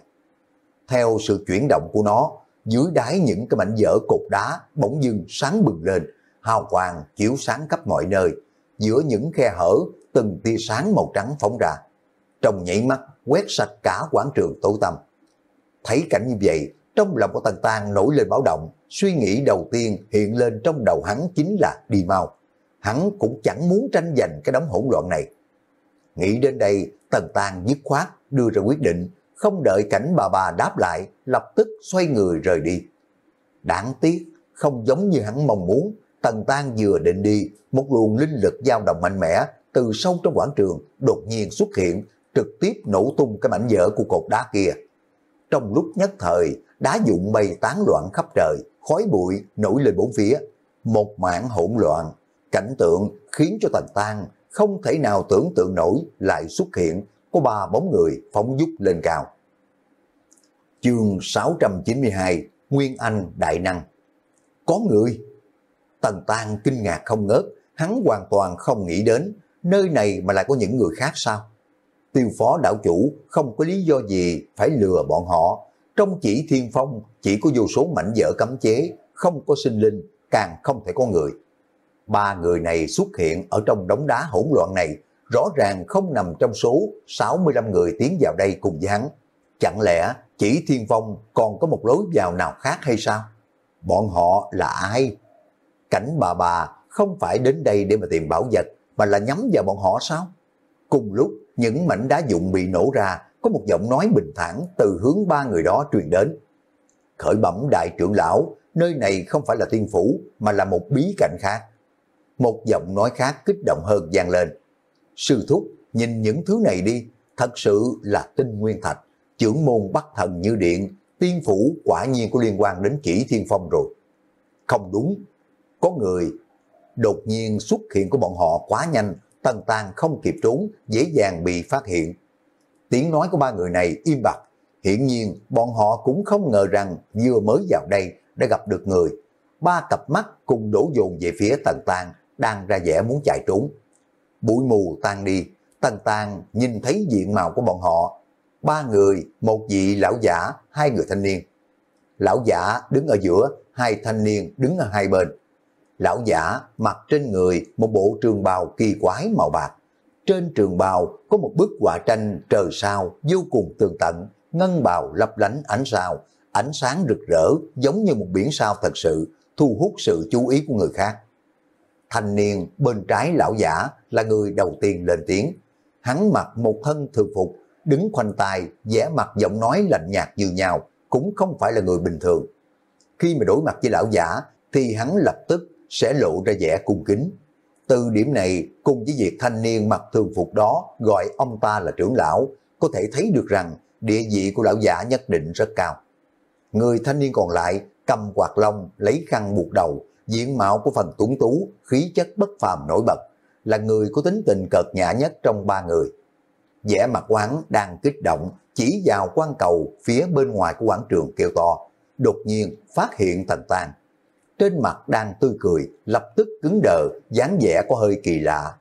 Theo sự chuyển động của nó, dưới đáy những cái mảnh vỡ cột đá bỗng dưng sáng bừng lên, hào quang chiếu sáng khắp mọi nơi. Giữa những khe hở, từng tia sáng màu trắng phóng ra, trong nhảy mắt quét sạch cả quảng trường tối tăm. Thấy cảnh như vậy, trong lòng của Tần Tang nổi lên báo động. Suy nghĩ đầu tiên hiện lên trong đầu hắn chính là đi mau. Hắn cũng chẳng muốn tranh giành cái đống hỗn loạn này. Nghĩ đến đây, Tần Tang dứt khoát đưa ra quyết định, không đợi Cảnh bà bà đáp lại, lập tức xoay người rời đi. Đáng tiếc, không giống như hắn mong muốn, Tần Tang vừa định đi, một luồng linh lực dao động mạnh mẽ từ sâu trong quảng trường đột nhiên xuất hiện, trực tiếp nổ tung cái mảnh vỡ của cột đá kia. Trong lúc nhất thời, đá vụn bay tán loạn khắp trời, khói bụi nổi lên bốn phía, một mảng hỗn loạn. Cảnh tượng khiến cho Tần Tang không thể nào tưởng tượng nổi lại xuất hiện có ba bóng người phóng vút lên cao. Chương sáu trăm chín mươi hai, Nguyên Anh Đại Năng. Có người. Tần Tang kinh ngạc không ngớt, hắn hoàn toàn không nghĩ đến nơi này mà lại có những người khác sao? Tiêu phó đảo chủ không có lý do gì phải lừa bọn họ. Trong Chỉ Thiên Phong chỉ có vô số mảnh vỡ cấm chế, không có sinh linh, càng không thể có người. Ba người này xuất hiện ở trong đống đá hỗn loạn này, rõ ràng không nằm trong số sáu mươi lăm người tiến vào đây cùng với hắn. Chẳng lẽ Chỉ Thiên Phong còn có một lối vào nào khác hay sao? Bọn họ là ai? Cảnh bà bà không phải đến đây để mà tìm bảo vật, mà là nhắm vào bọn họ sao? Cùng lúc những mảnh đá vụn bị nổ ra, có một giọng nói bình thản từ hướng ba người đó truyền đến. Khởi bẩm đại trưởng lão, nơi này không phải là tiên phủ, mà là một bí cảnh khác. Một giọng nói khác kích động hơn vang lên. Sư thúc, nhìn những thứ này đi, thật sự là tinh nguyên thạch, trưởng môn bắt thần như điện, tiên phủ quả nhiên có liên quan đến Chỉ Thiên Phong rồi. Không đúng, có người. Đột nhiên xuất hiện của bọn họ quá nhanh, Tần Tang không kịp trốn, dễ dàng bị phát hiện. Tiếng nói của ba người này im bặt, hiển nhiên bọn họ cũng không ngờ rằng vừa mới vào đây đã gặp được người. Ba cặp mắt cùng đổ dồn về phía Tần Tang, đang ra vẻ muốn chạy trốn. Bụi mù tan đi, Tần Tang nhìn thấy diện mạo của bọn họ. Ba người, một vị lão giả, hai người thanh niên. Lão giả đứng ở giữa, hai thanh niên đứng ở hai bên. Lão giả mặc trên người một bộ trường bào kỳ quái màu bạc. Trên trường bào có một bức họa tranh trời sao vô cùng tường tận, ngân bào lấp lánh ánh sao, ánh sáng rực rỡ giống như một biển sao thật sự, thu hút sự chú ý của người khác. Thanh niên bên trái lão giả là người đầu tiên lên tiếng. Hắn mặc một thân thường phục, đứng khoanh tay, vẻ mặt giọng nói lạnh nhạt như nhau, cũng không phải là người bình thường. Khi mà đối mặt với lão giả thì hắn lập tức sẽ lộ ra vẻ cung kính. Từ điểm này cùng với việc thanh niên mặc thường phục đó gọi ông ta là trưởng lão, có thể thấy được rằng địa vị của lão giả nhất định rất cao. Người thanh niên còn lại cầm quạt lông, lấy khăn buộc đầu, diện mạo của phần tuấn tú, khí chất bất phàm nổi bật, là người có tính tình cợt nhã nhất trong ba người. Vẻ mặt của hắn đang kích động, chỉ vào quan cầu phía bên ngoài của quảng trường kêu to, đột nhiên phát hiện Tần Tang. Trên mặt đang tươi cười, lập tức cứng đờ, dáng vẻ có hơi kỳ lạ.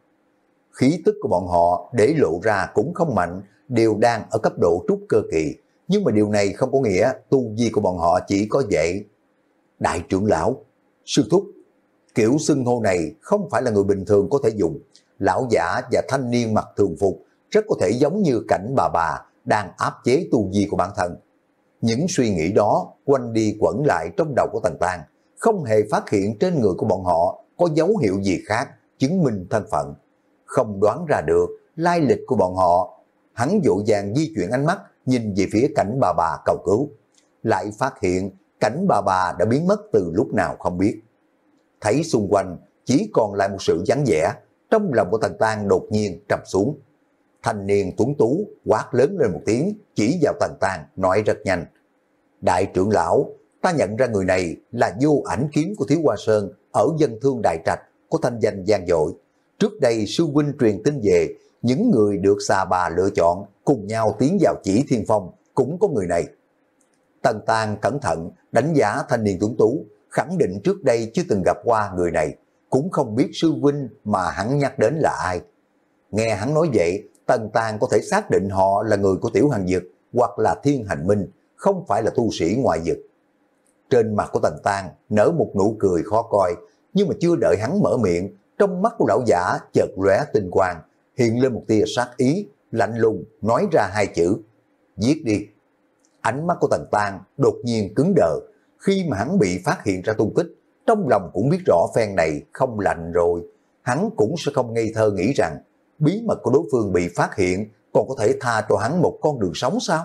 Khí tức của bọn họ để lộ ra cũng không mạnh, đều đang ở cấp độ trúc cơ kỳ, nhưng mà điều này không có nghĩa tu vi của bọn họ chỉ có vậy. Đại trưởng lão, sư thúc, kiểu xưng hô này không phải là người bình thường có thể dùng. Lão giả và thanh niên mặc thường phục rất có thể giống như Cảnh bà bà đang áp chế tu vi của bản thân. Những suy nghĩ đó quanh đi quẩn lại trong đầu của Tần Tang, không hề phát hiện trên người của bọn họ có dấu hiệu gì khác chứng minh thân phận. Không đoán ra được lai lịch của bọn họ, hắn vội vàng di chuyển ánh mắt nhìn về phía Cảnh bà bà cầu cứu, lại phát hiện Cảnh bà bà đã biến mất từ lúc nào không biết. Thấy xung quanh chỉ còn lại một sự vắng vẻ, trong lòng của Tần Tang đột nhiên trầm xuống. Thanh niên tuấn tú quát lớn lên một tiếng, chỉ vào Tần Tang nói rất nhanh. Đại trưởng lão, ta nhận ra người này là Vô Ảnh Kiếm của Thiếu Hoa Sơn ở Dân Thương Đại Trạch, có thanh danh vang dội. Trước đây sư huynh truyền tin về, những người được xà bà lựa chọn cùng nhau tiến vào Chỉ Thiên Phong cũng có người này. Tần Tang cẩn thận đánh giá thanh niên tuấn tú, khẳng định trước đây chưa từng gặp qua người này, cũng không biết sư huynh mà hắn nhắc đến là ai. Nghe hắn nói vậy, Tần Tang có thể xác định họ là người của Tiểu Hàn Dực hoặc là Thiên Hành Minh, không phải là tu sĩ ngoại dực. Trên mặt của Tần Tang nở một nụ cười khó coi, nhưng mà chưa đợi hắn mở miệng, trong mắt của lão giả chợt lóe tinh quang, hiện lên một tia sát ý, lạnh lùng nói ra hai chữ: giết đi. Ánh mắt của Tần Tang đột nhiên cứng đờ, khi mà hắn bị phát hiện ra tung tích, trong lòng cũng biết rõ phen này không lành rồi. Hắn cũng sẽ không ngây thơ nghĩ rằng bí mật của đối phương bị phát hiện còn có thể tha cho hắn một con đường sống sao?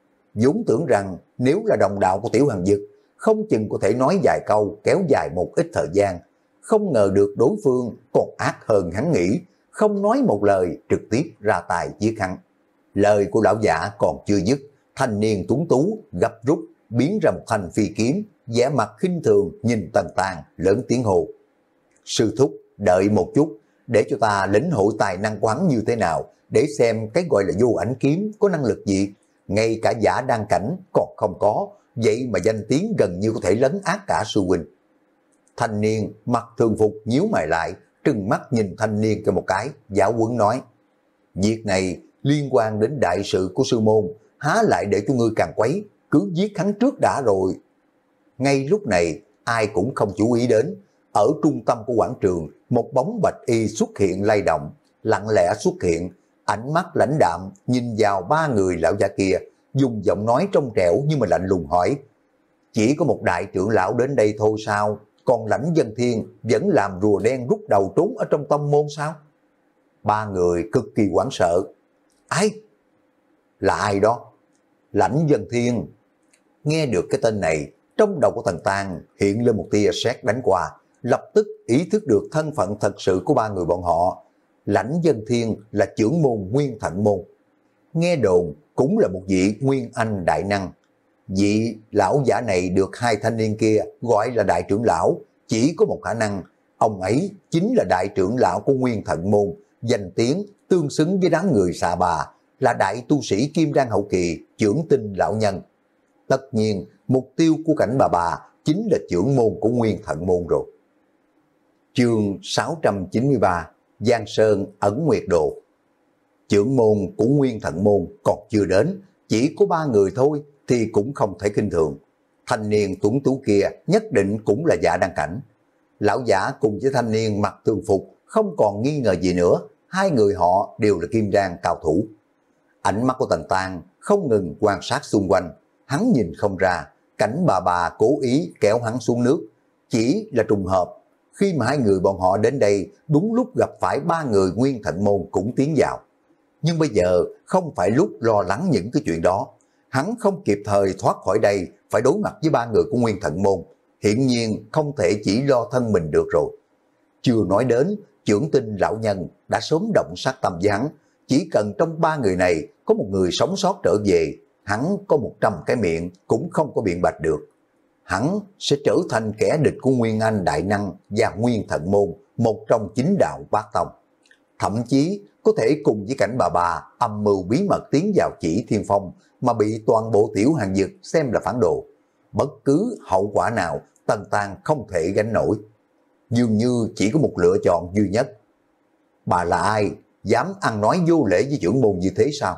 Vốn tưởng rằng nếu là đồng đạo của Tiểu Hàn Dực, không chừng có thể nói vài câu kéo dài một ít thời gian. Không ngờ được đối phương còn ác hơn hắn nghĩ, không nói một lời trực tiếp ra tài giết hắn. Lời của lão giả còn chưa dứt, thanh niên tuấn tú gấp rút biến ra một thanh phi kiếm, vẻ mặt khinh thường nhìn Tần Tang lớn tiếng hô: sư thúc, đợi một chút, để cho ta lĩnh hội tài năng của hắn như thế nào, để xem cái gọi là vô ảnh kiếm có năng lực gì. Ngay cả giả đan cảnh còn không có, vậy mà danh tiếng gần như có thể lấn át cả sư huynh. Thanh niên mặc thường phục nhíu mày lại, trừng mắt nhìn thanh niên cho một cái, giáo huấn nói: việc này liên quan đến đại sự của sư môn, há lại để cho ngươi càng quấy, cứ giết hắn trước đã rồi. Ngay lúc này, ai cũng không chú ý đến, ở trung tâm của quảng trường, một bóng bạch y xuất hiện lay động, lặng lẽ xuất hiện, ánh mắt lãnh đạm nhìn vào ba người lão giả kia, dùng giọng nói trong trẻo nhưng mà lạnh lùng hỏi: chỉ có một đại trưởng lão đến đây thôi sao? Còn Lãnh Dân Thiên vẫn làm rùa đen rút đầu trốn ở trong tông môn sao? Ba người cực kỳ hoảng sợ. Ai? Là ai đó? Lãnh Dân Thiên. Nghe được cái tên này, trong đầu của Tần Tang hiện lên một tia sét đánh qua, lập tức ý thức được thân phận thật sự của ba người bọn họ. Lãnh Dân Thiên là trưởng môn Nguyên Thận Môn. Nghe đồn cũng là một vị Nguyên Anh đại năng. Vị lão giả này được hai thanh niên kia gọi là đại trưởng lão, chỉ có một khả năng, ông ấy chính là đại trưởng lão của Nguyên Thận Môn, danh tiếng tương xứng với đám người xà bà, là đại tu sĩ kim đan hậu kỳ, trưởng tinh lão nhân. Tất nhiên, mục tiêu của Cảnh Bà Bà chính là trưởng môn của Nguyên Thận Môn rồi. Chương sáu trăm chín mươi ba, Giang Sơn ẩn nguyệt đồ. Trưởng môn của Nguyên Thận Môn còn chưa đến, chỉ có ba người thôi thì cũng không thể kinh thường. Thanh niên tuấn tú kia nhất định cũng là giả đăng cảnh. Lão giả cùng với thanh niên mặc thường phục không còn nghi ngờ gì nữa, hai người họ đều là kim đan cao thủ. Ánh mắt của Tần Tang không ngừng quan sát xung quanh, hắn nhìn không ra Cảnh Bà Bà cố ý kéo hắn xuống nước, chỉ là trùng hợp. Khi mà hai người bọn họ đến đây, đúng lúc gặp phải ba người Nguyên Thận Môn cũng tiến vào. Nhưng bây giờ không phải lúc lo lắng những cái chuyện đó. Hắn không kịp thời thoát khỏi đây, phải đối mặt với ba người của Nguyên Thận Môn. Hiển nhiên không thể chỉ lo thân mình được rồi. Chưa nói đến, trưởng tinh lão nhân đã sớm động sát tâm với hắn. Chỉ cần trong ba người này có một người sống sót trở về, hắn có một trăm cái miệng cũng không có biện bạch được. Hắn sẽ trở thành kẻ địch của Nguyên Anh đại năng và Nguyên Thận Môn, một trong chính đạo bát tông. Thậm chí có thể cùng với Cảnh Bà Bà âm mưu bí mật tiến vào Chỉ Thiên Phong mà bị toàn bộ tiểu hàng dực xem là phản đồ. Bất cứ hậu quả nào Tần Tang không thể gánh nổi. Dường như chỉ có một lựa chọn duy nhất. Bà là ai? Dám ăn nói vô lễ với trưởng môn như thế sao?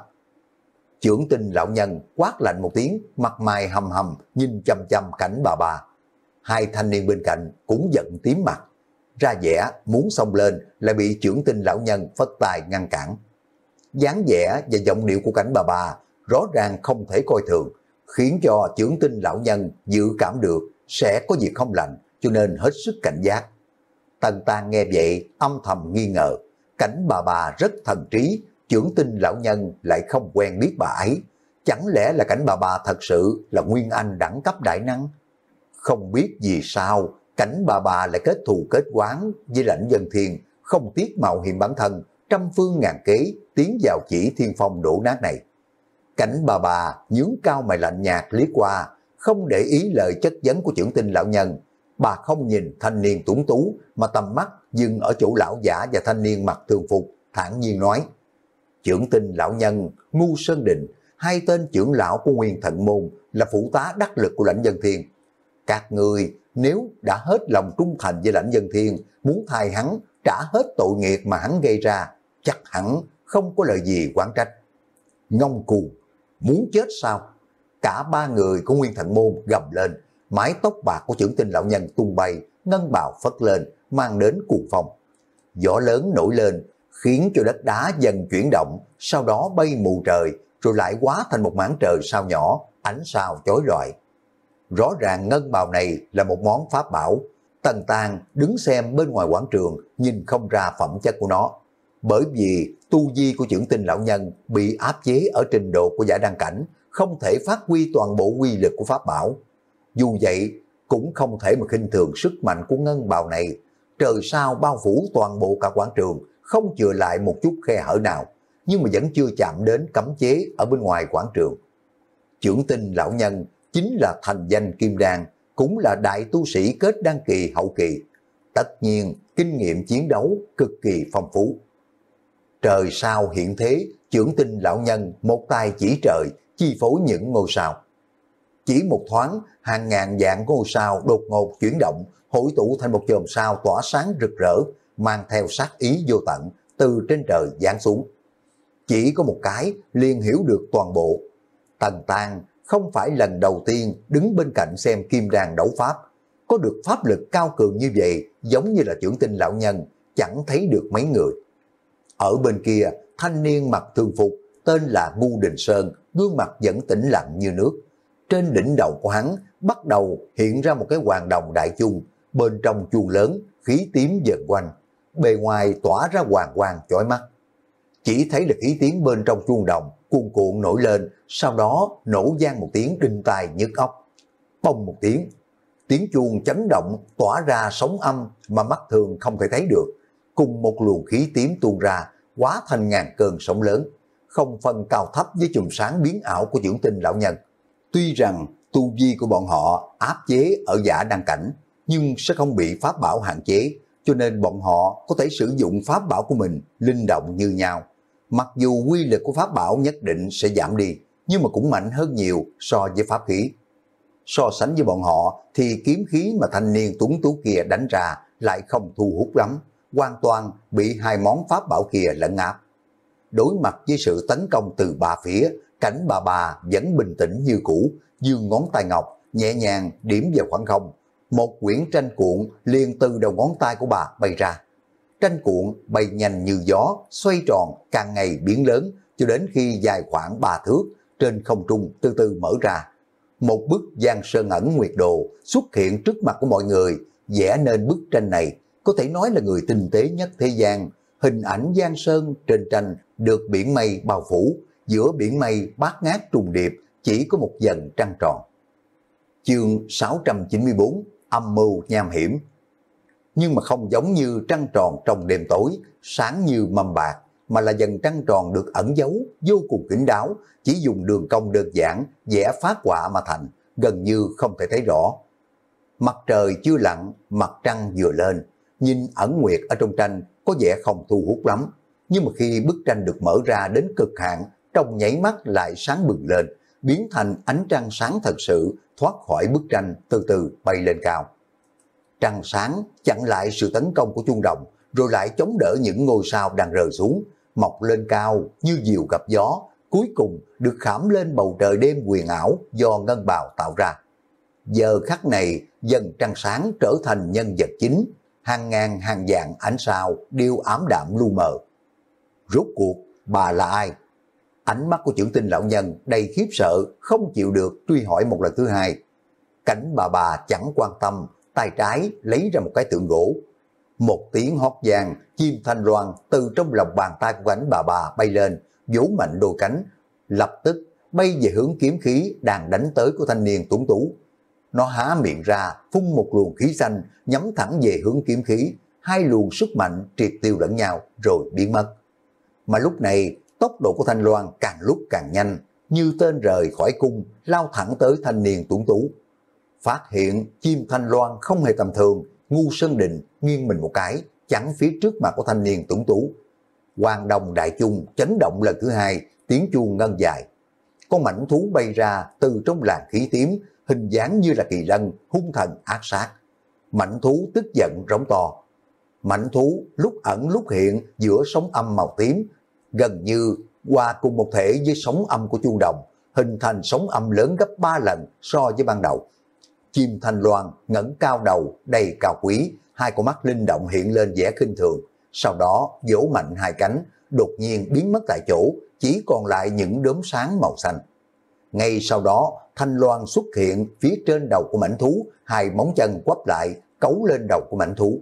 Trưởng tinh lão nhân quát lạnh một tiếng, mặt mày hầm hầm nhìn chăm chăm Cảnh Bà Bà. Hai thanh niên bên cạnh cũng giận tím mặt, ra vẻ muốn xông lên lại bị trưởng tinh lão nhân phất tay ngăn cản. Dáng vẻ và giọng điệu của Cảnh Bà Bà rõ ràng không thể coi thường, khiến cho trưởng tinh lão nhân dự cảm được sẽ có việc không lành, cho nên hết sức cảnh giác. Tần Tang nghe vậy âm thầm nghi ngờ, Cảnh Bà Bà rất thần trí, trưởng tinh lão nhân lại không quen biết bà ấy. Chẳng lẽ là Cảnh Bà Bà thật sự là Nguyên Anh đẳng cấp đại năng? Không biết vì sao Cảnh Bà Bà lại kết thù kết oán với Lãnh Dân Thiên, không tiếc mạo hiểm bản thân, trăm phương ngàn kế tiến vào Chỉ Thiên Phong đổ nát này. Cảnh Bà Bà nhướng cao mày lạnh nhạt liếc qua, không để ý lời chất vấn của trưởng tinh lão nhân. Bà không nhìn thanh niên tuấn tú mà tầm mắt dừng ở chỗ lão giả và thanh niên mặc thường phục, thản nhiên nói: trưởng tinh lão nhân, Ngu Sơn Định, hai tên trưởng lão của Nguyên Thận Môn là phụ tá đắc lực của Lãnh Dân Thiên. Các người nếu đã hết lòng trung thành với Lãnh Dân Thiên, muốn thay hắn trả hết tội nghiệp mà hắn gây ra, chắc hẳn không có lời gì oán trách. Ngông cuồng, muốn chết sao? Cả ba người của Nguyên Thận Môn gầm lên, mái tóc bạc của trưởng tinh lão nhân tung bay, ngân bào phất lên, mang đến cuồng phong. Gió lớn nổi lên, khiến cho đất đá dần chuyển động, sau đó bay mù trời, rồi lại hóa thành một mảng trời sao nhỏ, ánh sao chói lọi. Rõ ràng ngân bào này là một món pháp bảo. Tần Tang đứng xem bên ngoài quảng trường, nhìn không ra phẩm chất của nó. Bởi vì tu vi của trưởng tinh lão nhân bị áp chế ở trình độ của giả đăng cảnh, không thể phát huy toàn bộ uy lực của pháp bảo. Dù vậy, cũng không thể mà khinh thường sức mạnh của ngân bào này. Trời sao bao phủ toàn bộ cả quảng trường, không chừa lại một chút khe hở nào, nhưng mà vẫn chưa chạm đến cấm chế ở bên ngoài quảng trường. Trưởng tinh lão nhân chính là thành danh kim đan, cũng là đại tu sĩ kết đan kỳ hậu kỳ. tất nhiên kinh nghiệm chiến đấu cực kỳ phong phú. Trời sao hiện thế, chưởng tinh lão nhân một tay chỉ trời, chi phối những ngôi sao. Chỉ một thoáng, hàng ngàn vạn ngôi sao đột ngột chuyển động, hội tụ thành một chòm sao tỏa sáng rực rỡ, mang theo sát ý vô tận, từ trên trời giáng xuống. Chỉ có một cái liền hiểu được toàn bộ. Tần Tang không phải lần đầu tiên đứng bên cạnh xem kim đàn đấu pháp, có được pháp lực cao cường như vậy, giống như là chưởng tinh lão nhân, chẳng thấy được mấy người. Ở bên kia, thanh niên mặc thường phục, tên là Ngu Đình Sơn, gương mặt vẫn tĩnh lặng như nước. Trên đỉnh đầu của hắn bắt đầu hiện ra một cái hoàng đồng đại chung, bên trong chuông lớn, khí tím vờn quanh, bề ngoài tỏa ra hoàng quang chói mắt. Chỉ thấy được khí tiếng bên trong chuông đồng cuồn cuộn nổi lên, sau đó nổ vang một tiếng đinh tai nhức óc. Bông một tiếng, tiếng chuông chấn động tỏa ra sóng âm mà mắt thường không thể thấy được, cùng một luồng khí tím tuôn ra, hóa thành ngàn cơn sóng lớn, không phân cao thấp với chùm sáng biến ảo của chưởng tinh lão nhân. Tuy rằng tu vi của bọn họ áp chế ở giả đăng cảnh, nhưng sẽ không bị pháp bảo hạn chế, cho nên bọn họ có thể sử dụng pháp bảo của mình linh động như nhau. Mặc dù quy lực của pháp bảo nhất định sẽ giảm đi, nhưng mà cũng mạnh hơn nhiều so với pháp khí. So sánh với bọn họ thì kiếm khí mà thanh niên tuấn tú kia đánh ra lại không thu hút lắm, hoàn toàn bị hai món pháp bảo kia lấn áp. Đối mặt với sự tấn công từ ba phía, Cảnh Bà Bà vẫn bình tĩnh như cũ, giương ngón tay ngọc nhẹ nhàng điểm vào khoảng không. Một quyển tranh cuộn liền từ đầu ngón tay của bà bay ra. Tranh cuộn bay nhanh như gió, xoay tròn càng ngày biến lớn, cho đến khi dài khoảng ba thước, trên không trung từ từ mở ra. Một bức Giang Sơn ẩn nguyệt đồ xuất hiện trước mặt của mọi người, vẽ nên bức tranh này có thể nói là người tinh tế nhất thế gian. Hình ảnh Giang Sơn trên tranh được biển mây bao phủ, giữa biển mây bát ngát trùng điệp, chỉ có một dần trăng tròn. Chương sáu trăm chín mươi tư, âm mưu nham hiểm. Nhưng mà không giống như trăng tròn trong đêm tối, sáng như mâm bạc, mà là dần trăng tròn được ẩn giấu, vô cùng kín đáo, chỉ dùng đường cong đơn giản, vẽ phác họa mà thành, gần như không thể thấy rõ. Mặt trời chưa lặn, mặt trăng vừa lên, nhìn ẩn nguyệt ở trong tranh có vẻ không thu hút lắm, nhưng mà khi bức tranh được mở ra đến cực hạn, trong nháy mắt lại sáng bừng lên, biến thành ánh trăng sáng thật sự, thoát khỏi bức tranh từ từ bay lên cao. Trăng sáng chặn lại sự tấn công của chuông đồng, rồi lại chống đỡ những ngôi sao đang rơi xuống, mọc lên cao như diều gặp gió, cuối cùng được khảm lên bầu trời đêm huyền ảo do ngân bào tạo ra. Giờ khắc này, dần trăng sáng trở thành nhân vật chính, hàng ngàn hàng vạn ánh sao đều ám đạm lu mờ. Rốt cuộc, bà là ai? Ánh mắt của chưởng tinh lão nhân đầy khiếp sợ, không chịu được truy hỏi một lần thứ hai. Cảnh Bà Bà chẳng quan tâm, tay trái lấy ra một cái tượng gỗ. Một tiếng hót vang, chim thanh loan từ trong lòng bàn tay của Cảnh Bà Bà bay lên, vỗ mạnh đôi cánh, lập tức bay về hướng kiếm khí đang đánh tới của thanh niên tuấn tú. Nó há miệng ra, phun một luồng khí xanh, nhắm thẳng về hướng kiếm khí, hai luồng sức mạnh triệt tiêu lẫn nhau rồi biến mất. Mà lúc này, tốc độ của thanh loan càng lúc càng nhanh, như tên rời khỏi cung, lao thẳng tới thanh niên tuấn tú. Phát hiện chim thanh loan không hề tầm thường, Ngu Sơn Định nghiêng mình một cái, chắn phía trước mặt của thanh niên tuấn tú. Hoàng đồng đại chung chấn động lần thứ hai, tiếng chuông ngân dài. Con mảnh thú bay ra từ trong làn khí tím, hình dáng như là kỳ lân, hung thần ác sát. Mảnh thú tức giận rống to. Mảnh thú lúc ẩn lúc hiện giữa sóng âm màu tím, gần như hòa cùng một thể với sóng âm của chuông đồng, hình thành sóng âm lớn gấp ba lần so với ban đầu. Chim thanh loan ngẩng cao đầu đầy cao quý, hai con mắt linh động hiện lên vẻ khinh thường, sau đó vỗ mạnh hai cánh, đột nhiên biến mất tại chỗ, chỉ còn lại những đốm sáng màu xanh. Ngay sau đó, thanh loan xuất hiện phía trên đầu của mảnh thú, hai móng chân quắp lại, cấu lên đầu của mảnh thú.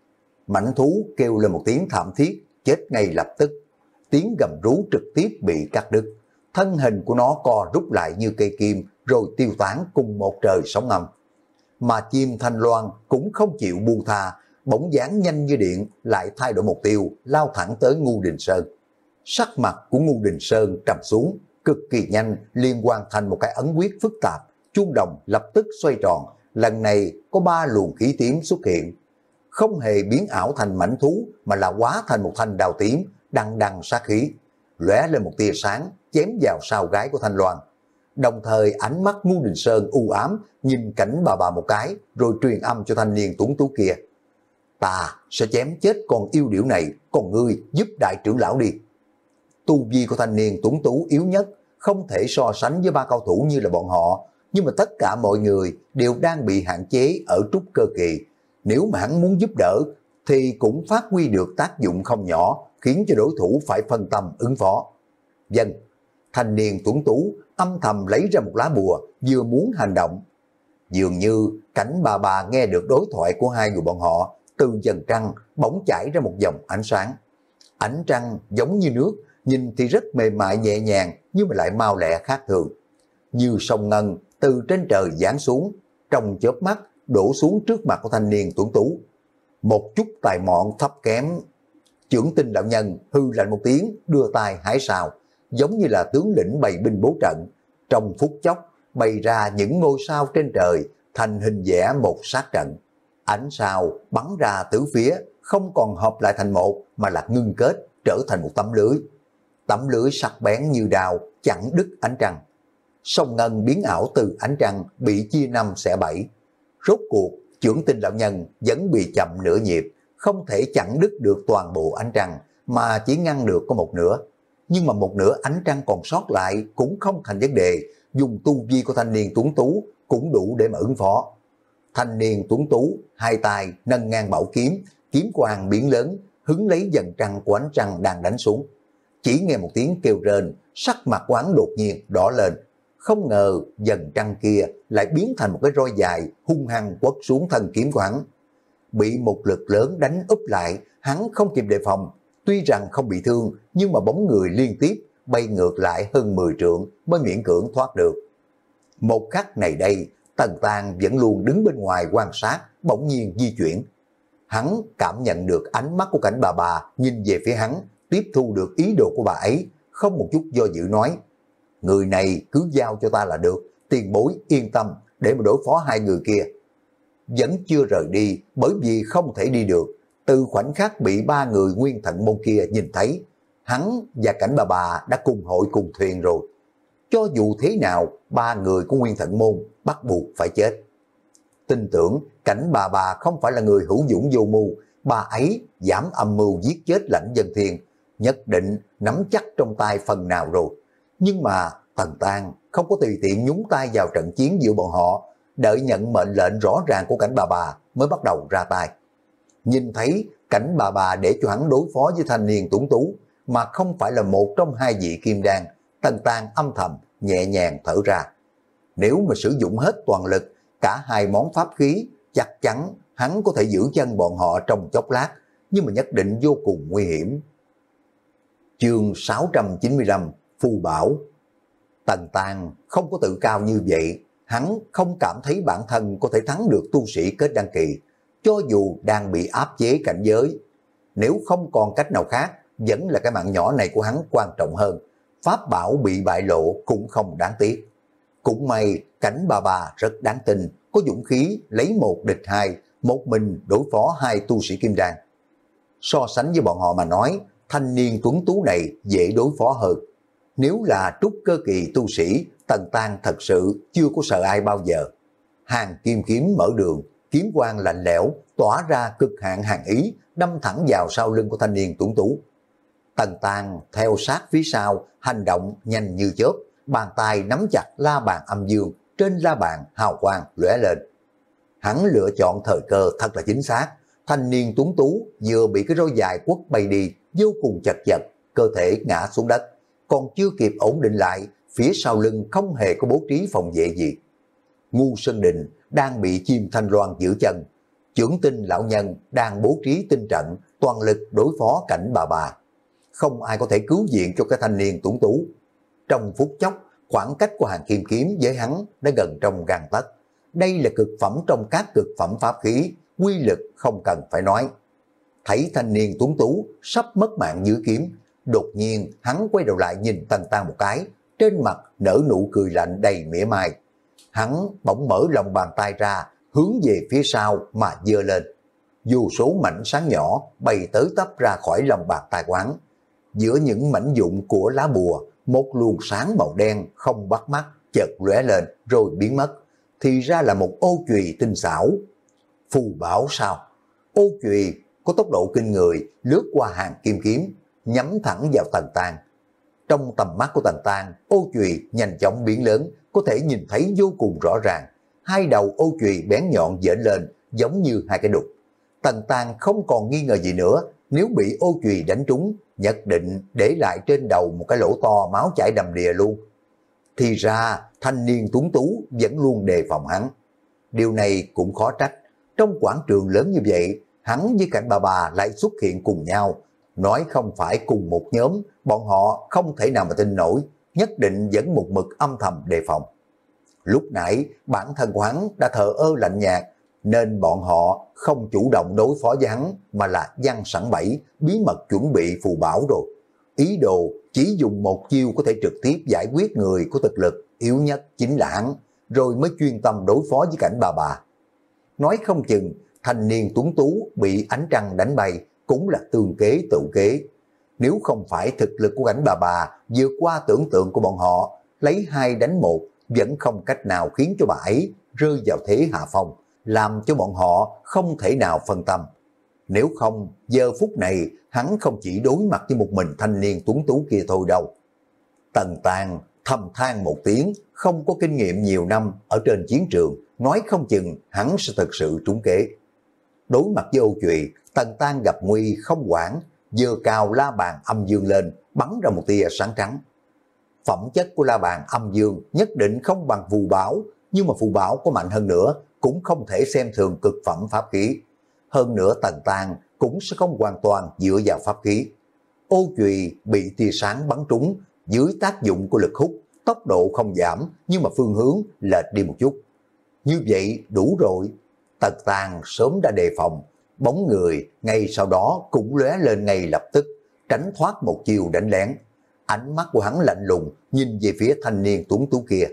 Mảnh thú kêu lên một tiếng thảm thiết, chết ngay lập tức. Tiếng gầm rú trực tiếp bị cắt đứt. Thân hình của nó co rút lại như cây kim, rồi tiêu tán cùng một trời sóng âm. Mà chim thanh loan cũng không chịu buông tha, bỗng dáng nhanh như điện, lại thay đổi mục tiêu, lao thẳng tới Ngu Đình Sơn. Sắc mặt của Ngu Đình Sơn trầm xuống, cực kỳ nhanh liên hoàn thành một cái ấn quyết phức tạp, chuông đồng lập tức xoay tròn, lần này có ba luồng khí tím xuất hiện. không hề biến ảo thành mảnh thú mà là hóa thành một thanh đao tím, đằng đằng sát khí, lóe lên một tia sáng, chém vào sau gáy của Thanh Loan. Đồng thời ánh mắt Ngưu Đình Sơn u ám nhìn cảnh bà bà một cái, rồi truyền âm cho thanh niên tuấn tú kia. Ta sẽ chém chết con yêu điểu này, còn ngươi giúp đại trưởng lão đi. Tu vi của thanh niên tuấn tú yếu nhất, không thể so sánh với ba cao thủ như là bọn họ, nhưng mà tất cả mọi người đều đang bị hạn chế ở trúc cơ kỳ. Nếu mà hắn muốn giúp đỡ, thì cũng phát huy được tác dụng không nhỏ, khiến cho đối thủ phải phân tâm ứng phó. Dân, thanh niên tuấn tú âm thầm lấy ra một lá bùa, vừa muốn hành động. Dường như cảnh bà bà nghe được đối thoại của hai người bọn họ, từ dần trăng bỗng chảy ra một dòng ánh sáng. Ánh trăng giống như nước, nhìn thì rất mềm mại nhẹ nhàng, nhưng mà lại mau lẹ khác thường. Như sông ngân từ trên trời giáng xuống, trong chớp mắt đổ xuống trước mặt của thanh niên tuấn tú. Một chút tài mọn thấp kém. Trưởng Tinh lão nhân hư lạnh một tiếng, đưa tay hái sao, giống như là tướng lĩnh bày binh bố trận. Trong phút chốc bày ra những ngôi sao trên trời, thành hình vẽ một sát trận. Ánh sao bắn ra tứ phía, không còn hợp lại thành một, mà là ngưng kết trở thành một tấm lưới. Tấm lưới sắc bén như đao chặn đứt ánh trăng. Sông ngân biến ảo từ ánh trăng bị chia năm xẻ bảy. Rốt cuộc Trưởng Tinh lão nhân vẫn bị chậm nửa nhịp, không thể chặn đứt được toàn bộ ánh trăng, mà chỉ ngăn được có một nửa. Nhưng mà một nửa ánh trăng còn sót lại cũng không thành vấn đề, dùng tu vi của thanh niên tuấn tú cũng đủ để mà ứng phó. Thanh niên tuấn tú hai tay nâng ngang bảo kiếm, kiếm quang biển lớn, hứng lấy dần trăng của ánh trăng đang đánh xuống. Chỉ nghe một tiếng kêu rên, sắc mặt quán đột nhiên đỏ lên. Không ngờ dần trăng kia lại biến thành một cái roi dài hung hăng quất xuống thân kiếm của hắn. Bị một lực lớn đánh úp lại, hắn không kịp đề phòng. Tuy rằng không bị thương, nhưng mà bóng người liên tiếp bay ngược lại hơn mười trượng mới miễn cưỡng thoát được. Một khắc này đây, Tần Tang vẫn luôn đứng bên ngoài quan sát, bỗng nhiên di chuyển. Hắn cảm nhận được ánh mắt của cảnh bà bà nhìn về phía hắn, tiếp thu được ý đồ của bà ấy, không một chút do dự nói. Người này cứ giao cho ta là được, tiền bối yên tâm để mà đối phó hai người kia. Vẫn chưa rời đi bởi vì không thể đi được. Từ khoảnh khắc bị ba người nguyên thận môn kia nhìn thấy, hắn và cảnh bà bà đã cùng hội cùng thuyền rồi. Cho dù thế nào, ba người của nguyên thận môn bắt buộc phải chết. Tin tưởng cảnh bà bà không phải là người hữu dũng vô mưu, bà ấy dám âm mưu giết chết Lãnh Dân Thiên, nhất định nắm chắc trong tay phần nào rồi. Nhưng mà Tần Tang không có tùy tiện nhúng tay vào trận chiến giữa bọn họ, đợi nhận mệnh lệnh rõ ràng của cảnh bà bà mới bắt đầu ra tay. Nhìn thấy cảnh bà bà để cho hắn đối phó với thanh niên tuấn tú, mà không phải là một trong hai vị kim đan, Tần Tang âm thầm nhẹ nhàng thở ra. Nếu mà sử dụng hết toàn lực, cả hai món pháp khí, chắc chắn hắn có thể giữ chân bọn họ trong chốc lát, nhưng mà nhất định vô cùng nguy hiểm. Chương sáu trăm chín mươi lăm, Phù Bảo. Tần Tang không có tự cao như vậy, hắn không cảm thấy bản thân có thể thắng được tu sĩ kết đăng kỳ, cho dù đang bị áp chế cảnh giới. Nếu không còn cách nào khác, vẫn là cái mạng nhỏ này của hắn quan trọng hơn. Pháp bảo bị bại lộ cũng không đáng tiếc. Cũng may cảnh bà bà rất đáng tin, có dũng khí lấy một địch hai, một mình đối phó hai tu sĩ kim đan. So sánh với bọn họ mà nói, thanh niên tuấn tú này dễ đối phó hơn. Nếu là trúc cơ kỳ tu sĩ, Tần Tang thật sự chưa có sợ ai bao giờ. Hàng kim kiếm mở đường, kiếm quang lạnh lẽo, tỏa ra cực hạn hàn ý, đâm thẳng vào sau lưng của thanh niên tuấn tú. Tần Tang theo sát phía sau, hành động nhanh như chớp, bàn tay nắm chặt la bàn âm dương, trên la bàn hào quang lóe lên. Hắn lựa chọn thời cơ thật là chính xác, thanh niên tuấn tú vừa bị cái roi dài quất bay đi, vô cùng chật vật, cơ thể ngã xuống đất, còn chưa kịp ổn định lại, phía sau lưng không hề có bố trí phòng vệ gì. Ngu Sơn Đình đang bị chim Thanh Loan giữ chân, Trưởng Tinh lão nhân đang bố trí tinh trận, toàn lực đối phó cảnh bà bà. Không ai có thể cứu viện cho cái thanh niên tuấn tú. Trong phút chốc, khoảng cách của hàng kim kiếm với hắn đã gần trong gang tấc. Đây là cực phẩm trong các cực phẩm pháp khí, quy lực không cần phải nói. Thấy thanh niên tuấn tú sắp mất mạng dưới kiếm, đột nhiên hắn quay đầu lại nhìn Tần Tang một cái, trên mặt nở nụ cười lạnh đầy mỉa mai. Hắn bỗng mở lòng bàn tay ra, hướng về phía sau mà giơ lên. vô số mảnh sáng nhỏ bay tới tấp ra khỏi lòng bàn tay quán. Giữa những mảnh vụn của lá bùa, một luồng sáng màu đen không bắt mắt chợt lóe lên rồi biến mất, thì ra là một ô chùy tinh xảo. Phù bảo sao? Ô chùy có tốc độ kinh người lướt qua hàng kim kiếm, nhắm thẳng vào Tần Tang. Trong tầm mắt của Tần Tang, ô chùy nhanh chóng biến lớn, có thể nhìn thấy vô cùng rõ ràng. Hai đầu ô chùy bén nhọn dễn lên giống như hai cái đục. Tần Tang không còn nghi ngờ gì nữa, nếu bị ô chùy đánh trúng, nhất định để lại trên đầu một cái lỗ to máu chảy đầm đìa luôn. Thì ra thanh niên tuấn tú vẫn luôn đề phòng hắn. Điều này cũng khó trách, trong quảng trường lớn như vậy, hắn với Cảnh Bà Bà lại xuất hiện cùng nhau. Nói không phải cùng một nhóm, bọn họ không thể nào mà tin nổi, nhất định vẫn một mực âm thầm đề phòng. Lúc nãy bản thân của hắn đã thờ ơ lạnh nhạt, nên bọn họ không chủ động đối phó với hắn, mà là giăng sẵn bẫy, bí mật chuẩn bị phù bảo rồi. Ý đồ chỉ dùng một chiêu có thể trực tiếp giải quyết người có thực lực yếu nhất chính là hắn, rồi mới chuyên tâm đối phó với Cảnh Bà Bà. Nói không chừng thanh niên tuấn tú bị ánh trăng đánh bay cũng là tương kế tự kế. Nếu không phải thực lực của Cảnh Bà Bà vượt qua tưởng tượng của bọn họ, lấy hai đánh một vẫn không cách nào khiến cho bà ấy rơi vào thế hạ phong, làm cho bọn họ không thể nào phân tâm. Nếu không, giờ phút này hắn không chỉ đối mặt với một mình thanh niên tuấn tú kia thôi đâu. Tần Tang thầm than một tiếng, không có kinh nghiệm nhiều năm ở trên chiến trường, nói không chừng hắn sẽ thực sự trúng kế. Đối mặt với ô chùy, Tần Tang gặp nguy không quản, giơ cao la bàn âm dương lên, bắn ra một tia sáng trắng. Phẩm chất của la bàn âm dương nhất định không bằng phù bảo, nhưng mà phù bảo có mạnh hơn nữa cũng không thể xem thường cực phẩm pháp khí. Hơn nữa Tần Tang cũng sẽ không hoàn toàn dựa vào pháp khí. Ô chùy bị tia sáng bắn trúng, dưới tác dụng của lực hút, tốc độ không giảm nhưng mà phương hướng lệch đi một chút. Như vậy đủ rồi. Tần Tang sớm đã đề phòng, bóng người ngay sau đó cũng lóe lên ngay lập tức, tránh thoát một chiều đánh lén. Ánh mắt của hắn lạnh lùng nhìn về phía thanh niên tuấn tú kia.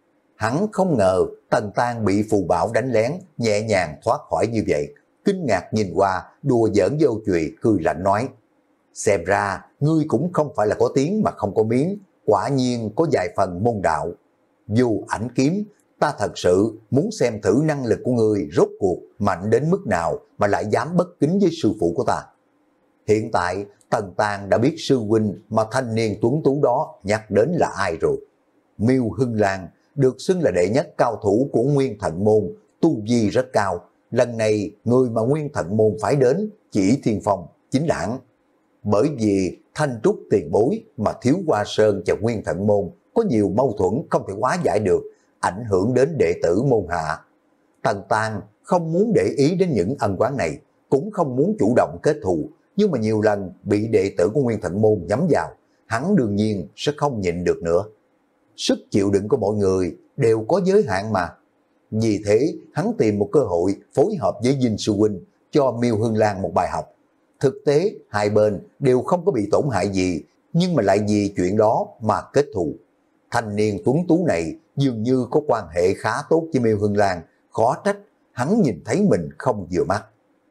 Hắn không ngờ Tần Tang bị phù bảo đánh lén nhẹ nhàng thoát khỏi như vậy, kinh ngạc nhìn qua, đùa giỡn với ô chùy, cười lạnh nói: xem ra ngươi cũng không phải là có tiếng mà không có miếng, quả nhiên có vài phần môn đạo. Dù ảnh kiếm, ta thật sự muốn xem thử năng lực của ngươi rốt cuộc mạnh đến mức nào mà lại dám bất kính với sư phụ của ta. Hiện tại Tần Tang đã biết sư huynh mà thanh niên tuấn tú đó nhắc đến là ai rồi. Miêu Hưng Lan được xưng là đệ nhất cao thủ của Nguyên Thận Môn, tu vi rất cao. Lần này người mà Nguyên Thận Môn phải đến chỉ thiên phong chính là hắn. Bởi vì Thanh Trúc tiền bối mà Thiếu Hoa Sơn và Nguyên Thận Môn có nhiều mâu thuẫn không thể hóa giải được, ảnh hưởng đến đệ tử môn hạ. Tần Tang không muốn để ý đến những ân oán này, cũng không muốn chủ động kết thù, nhưng mà nhiều lần bị đệ tử của Nguyên Thận Môn nhắm vào, hắn đương nhiên sẽ không nhịn được nữa. Sức chịu đựng của mọi người đều có giới hạn mà. Vì thế hắn tìm một cơ hội phối hợp với Dinh Sư huynh cho Miêu Hương Lan một bài học. Thực tế hai bên đều không có bị tổn hại gì, nhưng mà lại vì chuyện đó mà kết thù. Thanh niên tuấn tú này dường như có quan hệ khá tốt với Miêu Hương Lan, khó trách hắn nhìn thấy mình không vừa mắt.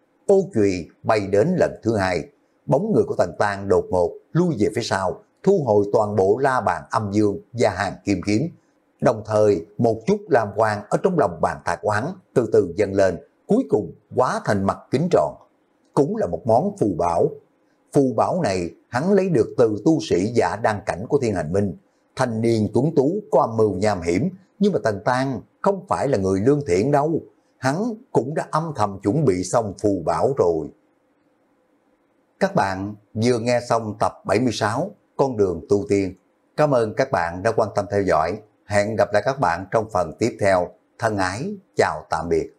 Ô chùy bay đến lần thứ hai, bóng người của Tần Tang đột ngột lui về phía sau, thu hồi toàn bộ la bàn âm dương và hàng kim kiếm. Đồng thời một chút lam quang ở trong lòng bàn tay của hắn từ từ dâng lên, cuối cùng hóa thành mặt kính tròn. Cũng là một món phù bảo. Phù bảo này hắn lấy được từ tu sĩ giả đăng cảnh của Thiên Hành Minh. Thanh niên tuấn tú có âm mưu nham hiểm, nhưng mà Tần Tang không phải là người lương thiện đâu. Hắn cũng đã âm thầm chuẩn bị xong phù bảo rồi. Các bạn vừa nghe xong tập bảy mươi sáu Con đường tu tiên. Cảm ơn các bạn đã quan tâm theo dõi. Hẹn gặp lại các bạn trong phần tiếp theo. Thân ái, chào tạm biệt.